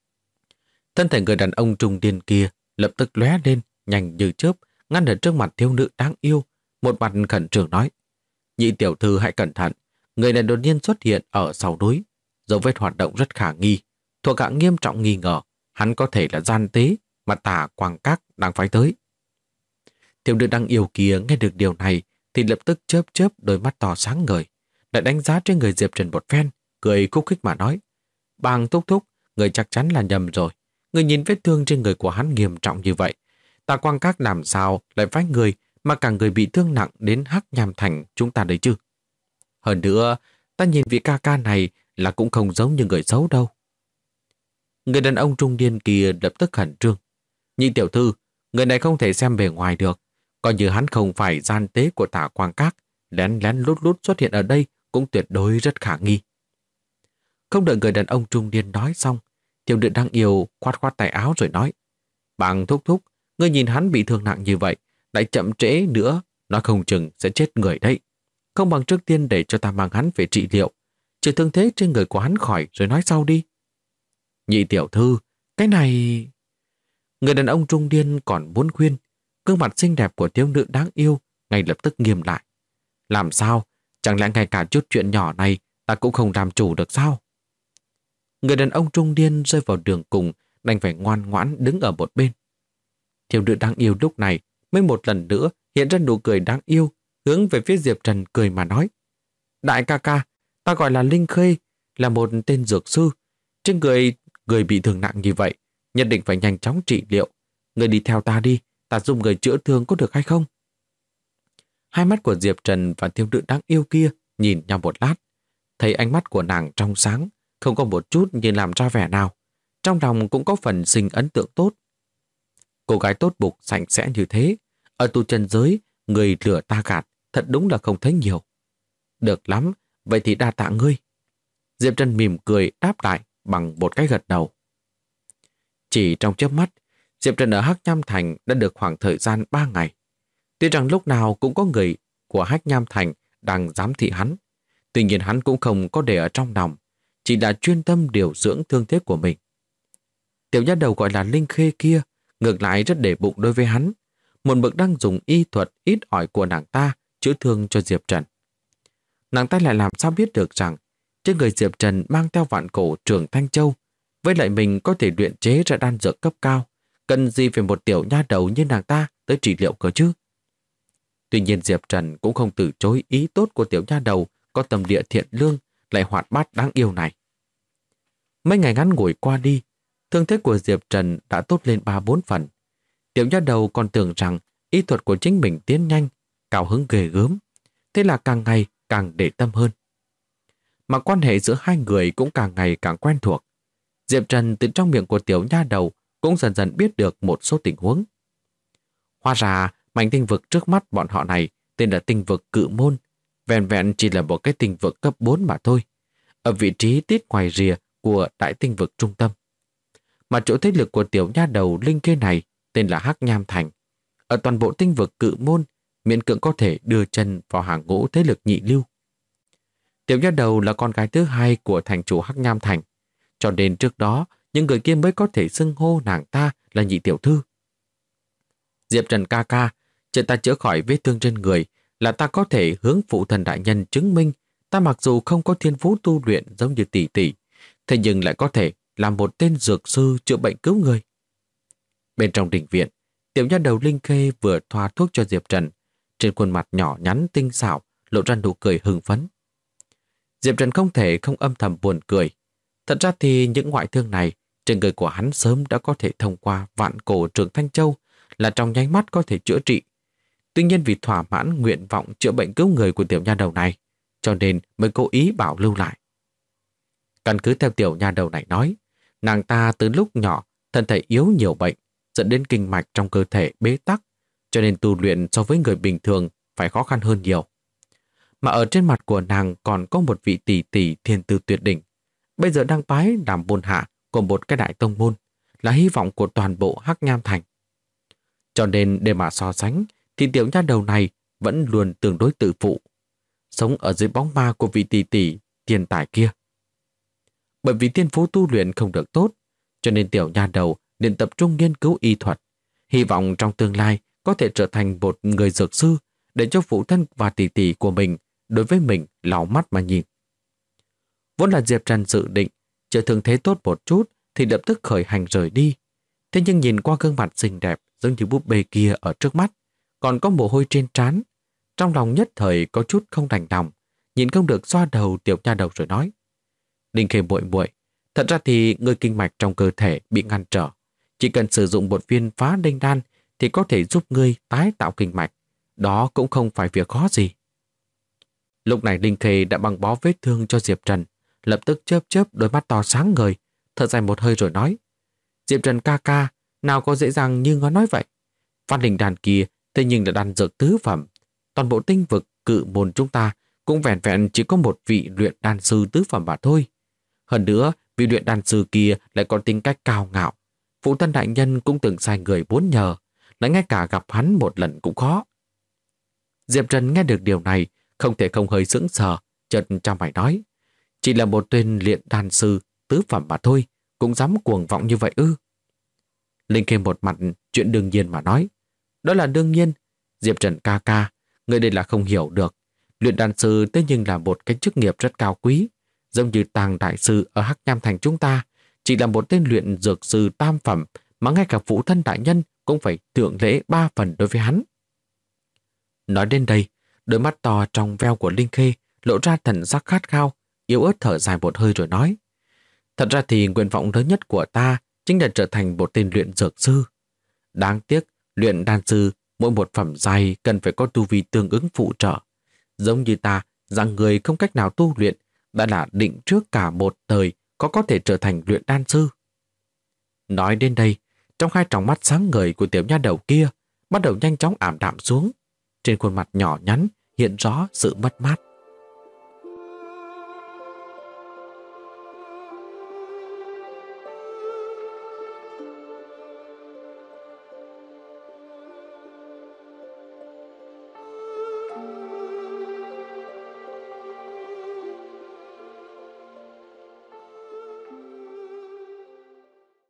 Thân thể người đàn ông trung niên kia lập tức lóe lên, nhanh như chớp, ngăn ở trước mặt thiếu nữ đáng yêu, một mặt khẩn trương nói: Nhị tiểu thư hãy cẩn thận, người này đột nhiên xuất hiện ở sau núi, dấu vết hoạt động rất khả nghi, thuộc hạng nghiêm trọng nghi ngờ hắn có thể là gian tế mà Tả Quang Các đang phái tới. Thiếu nữ đáng yêu kia nghe được điều này thì lập tức chớp chớp đôi mắt to sáng ngời, lại đánh giá trên người Diệp Trần một phen, cười khúc khích mà nói: Bàng thúc thúc, người chắc chắn là nhầm rồi. Người nhìn vết thương trên người của hắn nghiêm trọng như vậy, Tả Quang Các làm sao lại phái người mà cả người bị thương nặng đến Hắc Nham Thành chúng ta đấy chứ? Hơn nữa, ta nhìn vị ca ca này là cũng không giống như người xấu đâu. Người đàn ông trung niên kia lập tức khẩn trương: Nhị tiểu thư, người này không thể xem bề ngoài được, coi như hắn không phải gian tế của Tả Quang Các, lén lén lút lút xuất hiện ở đây cũng tuyệt đối rất khả nghi. Không đợi người đàn ông trung niên nói xong, thiếu nữ đang yêu khoát khoát tay áo rồi nói: Bàng thúc thúc, ngươi nhìn hắn bị thương nặng như vậy, lại chậm trễ nữa, nó không chừng sẽ chết người đấy. Không bằng trước tiên để cho ta mang hắn về trị liệu, trừ thương thế trên người của hắn khỏi rồi nói sau đi. Nhị tiểu thư, cái này... Người đàn ông trung niên còn muốn khuyên, gương mặt xinh đẹp của thiếu nữ đáng yêu ngay lập tức nghiêm lại. Làm sao? Chẳng lẽ ngay cả chút chuyện nhỏ này ta cũng không làm chủ được sao? Người đàn ông trung niên rơi vào đường cùng, đành phải ngoan ngoãn đứng ở một bên. Thiếu nữ đáng yêu lúc này mới một lần nữa hiện ra nụ cười đáng yêu, hướng về phía Diệp Trần cười mà nói: Đại ca ca, ta gọi là Linh Khê, là một tên dược sư. Trên người bị thương nặng như vậy, nhất định phải nhanh chóng trị liệu. Người đi theo ta đi, ta giúp người chữa thương có được hay không? Hai mắt của Diệp Trần và thiếu nữ đáng yêu kia nhìn nhau một lát, thấy ánh mắt của nàng trong sáng, không có một chút như làm ra vẻ nào. Trong lòng cũng có phần sinh ấn tượng tốt. Cô gái tốt bụng sạch sẽ như thế, ở tu chân giới, người lừa ta gạt, thật đúng là không thấy nhiều. Được lắm, vậy thì đa tạ ngươi. Diệp Trần mỉm cười đáp lại bằng một cái gật đầu. Chỉ trong chớp mắt, Diệp Trần ở Hắc Nham Thành đã được khoảng thời gian 3 ngày. Tuy rằng lúc nào cũng có người của Hắc Nham Thành đang giám thị hắn, tuy nhiên hắn cũng không có để ở trong lòng, chỉ là chuyên tâm điều dưỡng thương thế của mình. Tiểu nha đầu gọi là Linh Khê kia ngược lại rất để bụng đối với hắn, một mực đang dùng y thuật ít ỏi của nàng ta chữa thương cho Diệp Trần. Nàng ta lại làm sao biết được rằng trên người Diệp Trần mang theo vạn cổ Trường Thanh Châu, với lại mình có thể luyện chế ra đan dược cấp cao, cần gì phải một tiểu nha đầu như nàng ta tới trị liệu cơ chứ? Tuy nhiên Diệp Trần cũng không từ chối ý tốt của tiểu nha đầu có tâm địa thiện lương, lại hoạt bát đáng yêu này. Mấy ngày ngắn ngủi qua đi, thương thế của Diệp Trần đã tốt lên 3-4 phần. Tiểu nha đầu còn tưởng rằng y thuật của chính mình tiến nhanh, cao hứng ghê gớm, thế là càng ngày càng để tâm hơn. Mà quan hệ giữa hai người cũng càng ngày càng quen thuộc. Diệp Trần từ trong miệng của tiểu nha đầu cũng dần dần biết được một số tình huống. Hóa ra mảnh tinh vực trước mắt bọn họ này tên là tinh vực Cự Môn, vẹn vẹn chỉ là một cái tinh vực cấp 4 mà thôi, ở vị trí tít ngoài rìa của đại tinh vực trung tâm. Mà chỗ thế lực của tiểu nha đầu Linh Khê này tên là Hắc Nham Thành, ở toàn bộ tinh vực Cự Môn miễn cưỡng có thể đưa chân vào hàng ngũ thế lực nhị lưu. Tiểu nha đầu là con gái thứ hai của thành chủ Hắc Nham Thành, cho nên trước đó những người kia mới có thể xưng hô nàng ta là nhị tiểu thư. Diệp Trần ca ca, chờ ta chữa khỏi vết thương trên người là ta có thể hướng phụ thần đại nhân chứng minh ta mặc dù không có thiên phú tu luyện giống như tỷ tỷ, thế nhưng lại có thể làm một tên dược sư chữa bệnh cứu người. Bên trong đình viện, tiểu nha đầu Linh Khê vừa thoa thuốc cho Diệp Trần, trên khuôn mặt nhỏ nhắn tinh xảo lộ ra nụ cười hưng phấn. Diệp Trần không thể không âm thầm buồn cười. Thật ra thì những ngoại thương này trên người của hắn sớm đã có thể thông qua vạn cổ trường Thanh Châu là trong nháy mắt có thể chữa trị. Tuy nhiên vì thỏa mãn nguyện vọng chữa bệnh cứu người của tiểu nha đầu này, cho nên mới cố ý bảo lưu lại. Căn cứ theo tiểu nha đầu này nói, nàng ta từ lúc nhỏ thân thể yếu nhiều bệnh, dẫn đến kinh mạch trong cơ thể bế tắc, cho nên tu luyện so với người bình thường phải khó khăn hơn nhiều. Mà ở trên mặt của nàng còn có một vị tỷ tỷ thiên tư tuyệt đỉnh, bây giờ đang bái làm môn hạ của một cái đại tông môn, là hy vọng của toàn bộ Hắc Nham Thành. Cho nên để mà so sánh thì tiểu nha đầu này vẫn luôn tương đối tự phụ, sống ở dưới bóng ma của vị tỷ tỷ tiền tài kia. Bởi vì thiên phú tu luyện không được tốt, cho nên tiểu nha đầu nên tập trung nghiên cứu y thuật, hy vọng trong tương lai có thể trở thành một người dược sư để cho phụ thân và tỷ tỷ của mình đối với mình lau mắt mà nhìn. Vốn là Diệp Trần dự định chờ thương thế tốt một chút thì lập tức khởi hành rời đi. Thế nhưng nhìn qua gương mặt xinh đẹp giống như búp bê kia ở trước mắt, còn có mồ hôi trên trán, trong lòng nhất thời có chút không đành lòng, nhìn không được xoa đầu tiểu nha đầu rồi nói: Linh Khê muội muội, thật ra thì người kinh mạch trong cơ thể bị ngăn trở, chỉ cần sử dụng một viên phá linh đan thì có thể giúp ngươi tái tạo kinh mạch, đó cũng không phải việc khó gì. Lúc này Linh Khê đã băng bó vết thương cho Diệp Trần, lập tức chớp chớp đôi mắt to sáng ngời, thở dài một hơi rồi nói: Diệp Trần ca ca, nào có dễ dàng như ngươi nói vậy. Phan linh đan kia thế nhưng là đan dược tứ phẩm, toàn bộ tinh vực cự môn chúng ta cũng vẹn vẹn chỉ có một vị luyện đan sư tứ phẩm mà thôi. Hơn nữa, vị luyện đan sư kia lại có tính cách cao ngạo. Phụ thân đại nhân cũng từng sai người muốn nhờ, lại ngay cả gặp hắn một lần cũng khó. Diệp Trần nghe được điều này, không thể không hơi sững sờ, chợt trong mày nói: chỉ là một tên luyện đan sư tứ phẩm mà thôi, cũng dám cuồng vọng như vậy ư? Linh Khê một mặt chuyện đương nhiên mà nói: đó là đương nhiên, Diệp Trần ca ca, người đây là không hiểu được. Luyện đan sư thế nhưng là một cái chức nghiệp rất cao quý, giống như Tàng đại sư ở Hắc Nham Thành chúng ta, chỉ là một tên luyện dược sư tam phẩm mà ngay cả phụ thân đại nhân cũng phải thượng lễ 3 phần đối với hắn. Nói đến đây, đôi mắt to trong veo của Linh Khê lộ ra thần sắc khát khao, yếu ớt thở dài một hơi rồi nói: thật ra thì nguyện vọng lớn nhất của ta chính là trở thành một tên luyện dược sư. Đáng tiếc, luyện đan sư mỗi một phẩm giai cần phải có tu vi tương ứng phụ trợ. Giống như ta, rằng người không cách nào tu luyện đã là định trước cả một đời có thể trở thành luyện đan sư. Nói đến đây, trong hai tròng mắt sáng ngời của tiểu nha đầu kia bắt đầu nhanh chóng ảm đạm xuống. Trên khuôn mặt nhỏ nhắn hiện rõ sự mất mát.